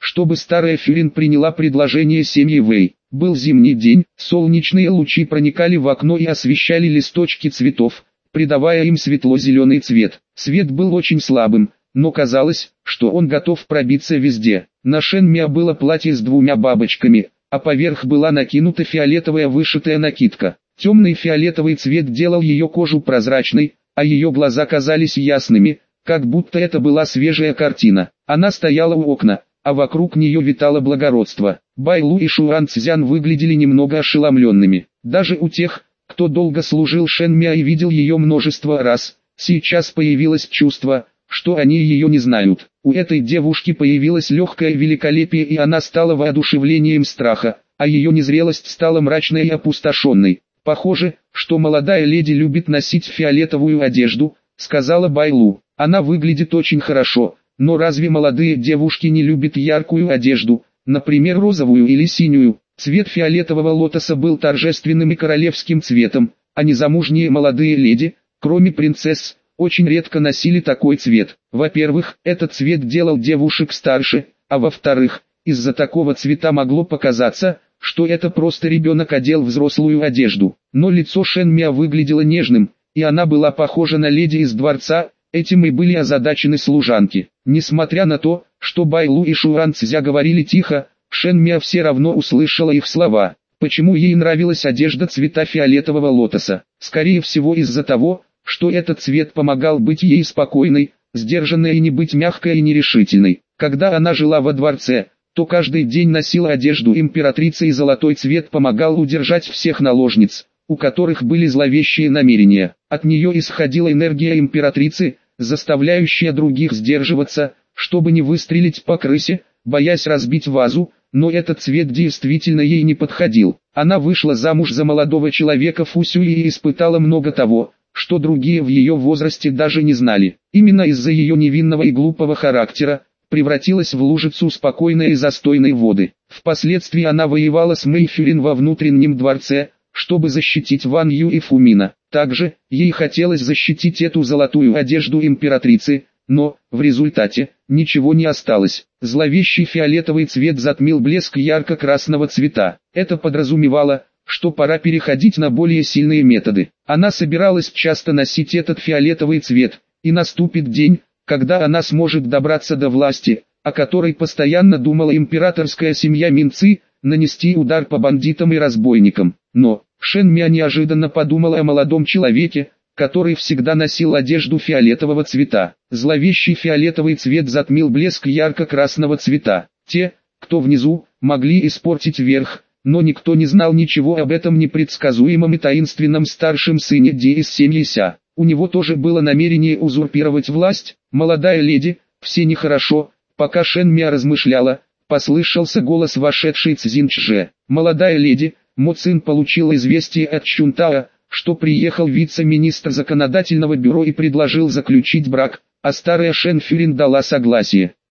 чтобы старая Фюрин приняла предложение семьи Вэй. Был зимний день, солнечные лучи проникали в окно и освещали листочки цветов, придавая им светло-зеленый цвет. Свет был очень слабым, но казалось, что он готов пробиться везде. На Шен Миа было платье с двумя бабочками, а поверх была накинута фиолетовая вышитая накидка. Темный фиолетовый цвет делал ее кожу прозрачной, а ее глаза казались ясными, как будто это была свежая картина. Она стояла у окна, а вокруг нее витало благородство. Байлу и Шуан Цзян выглядели немного ошеломленными. Даже у тех, кто долго служил Шен Миа и видел ее множество раз, сейчас появилось чувство, что они ее не знают. У этой девушки появилось легкое великолепие, и она стала воодушевлением страха, а ее незрелость стала мрачной и опустошенной. «Похоже, что молодая леди любит носить фиолетовую одежду», — сказала Байлу. «Она выглядит очень хорошо, но разве молодые девушки не любят яркую одежду, например розовую или синюю?» Цвет фиолетового лотоса был торжественным и королевским цветом, а незамужние молодые леди, кроме принцесс, очень редко носили такой цвет. Во-первых, этот цвет делал девушек старше, а во-вторых, из-за такого цвета могло показаться, что это просто ребенок одел взрослую одежду. Но лицо Шен Миа выглядело нежным, и она была похожа на леди из дворца, этим и были озадачены служанки. Несмотря на то, что Байлу и Шуан Цзя говорили тихо, Шен Миа все равно услышала их слова. Почему ей нравилась одежда цвета фиолетового лотоса? Скорее всего из-за того, что этот цвет помогал быть ей спокойной, сдержанной и не быть мягкой и нерешительной. Когда она жила во дворце, то каждый день носила одежду императрицы, и золотой цвет помогал удержать всех наложниц, у которых были зловещие намерения. От нее исходила энергия императрицы, заставляющая других сдерживаться, чтобы не выстрелить по крысе, боясь разбить вазу, но этот цвет действительно ей не подходил. Она вышла замуж за молодого человека Фусюи и испытала много того, что другие в ее возрасте даже не знали. Именно из-за ее невинного и глупого характера, превратилась в лужицу спокойной и застойной воды. Впоследствии она воевала с Мэй Фюрин во внутреннем дворце, чтобы защитить Ван Ю и Фумина. Также, ей хотелось защитить эту золотую одежду императрицы, но, в результате, ничего не осталось. Зловещий фиолетовый цвет затмил блеск ярко-красного цвета. Это подразумевало, что пора переходить на более сильные методы. Она собиралась часто носить этот фиолетовый цвет, и наступит день, когда она сможет добраться до власти, о которой постоянно думала императорская семья Минцы, нанести удар по бандитам и разбойникам. Но, Шен Миа неожиданно подумала о молодом человеке, который всегда носил одежду фиолетового цвета. Зловещий фиолетовый цвет затмил блеск ярко-красного цвета. Те, кто внизу, могли испортить верх, но никто не знал ничего об этом непредсказуемом и таинственном старшем сыне Ди из семьи Ся. У него тоже было намерение узурпировать власть. «Молодая леди, все нехорошо». Пока Шен Миа размышляла, послышался голос вошедшей Цзин Чже. «Молодая леди, Мо Цин получил известие от Чунтаа, что приехал вице-министр законодательного бюро и предложил заключить брак, а старая Шен Фюрин дала согласие.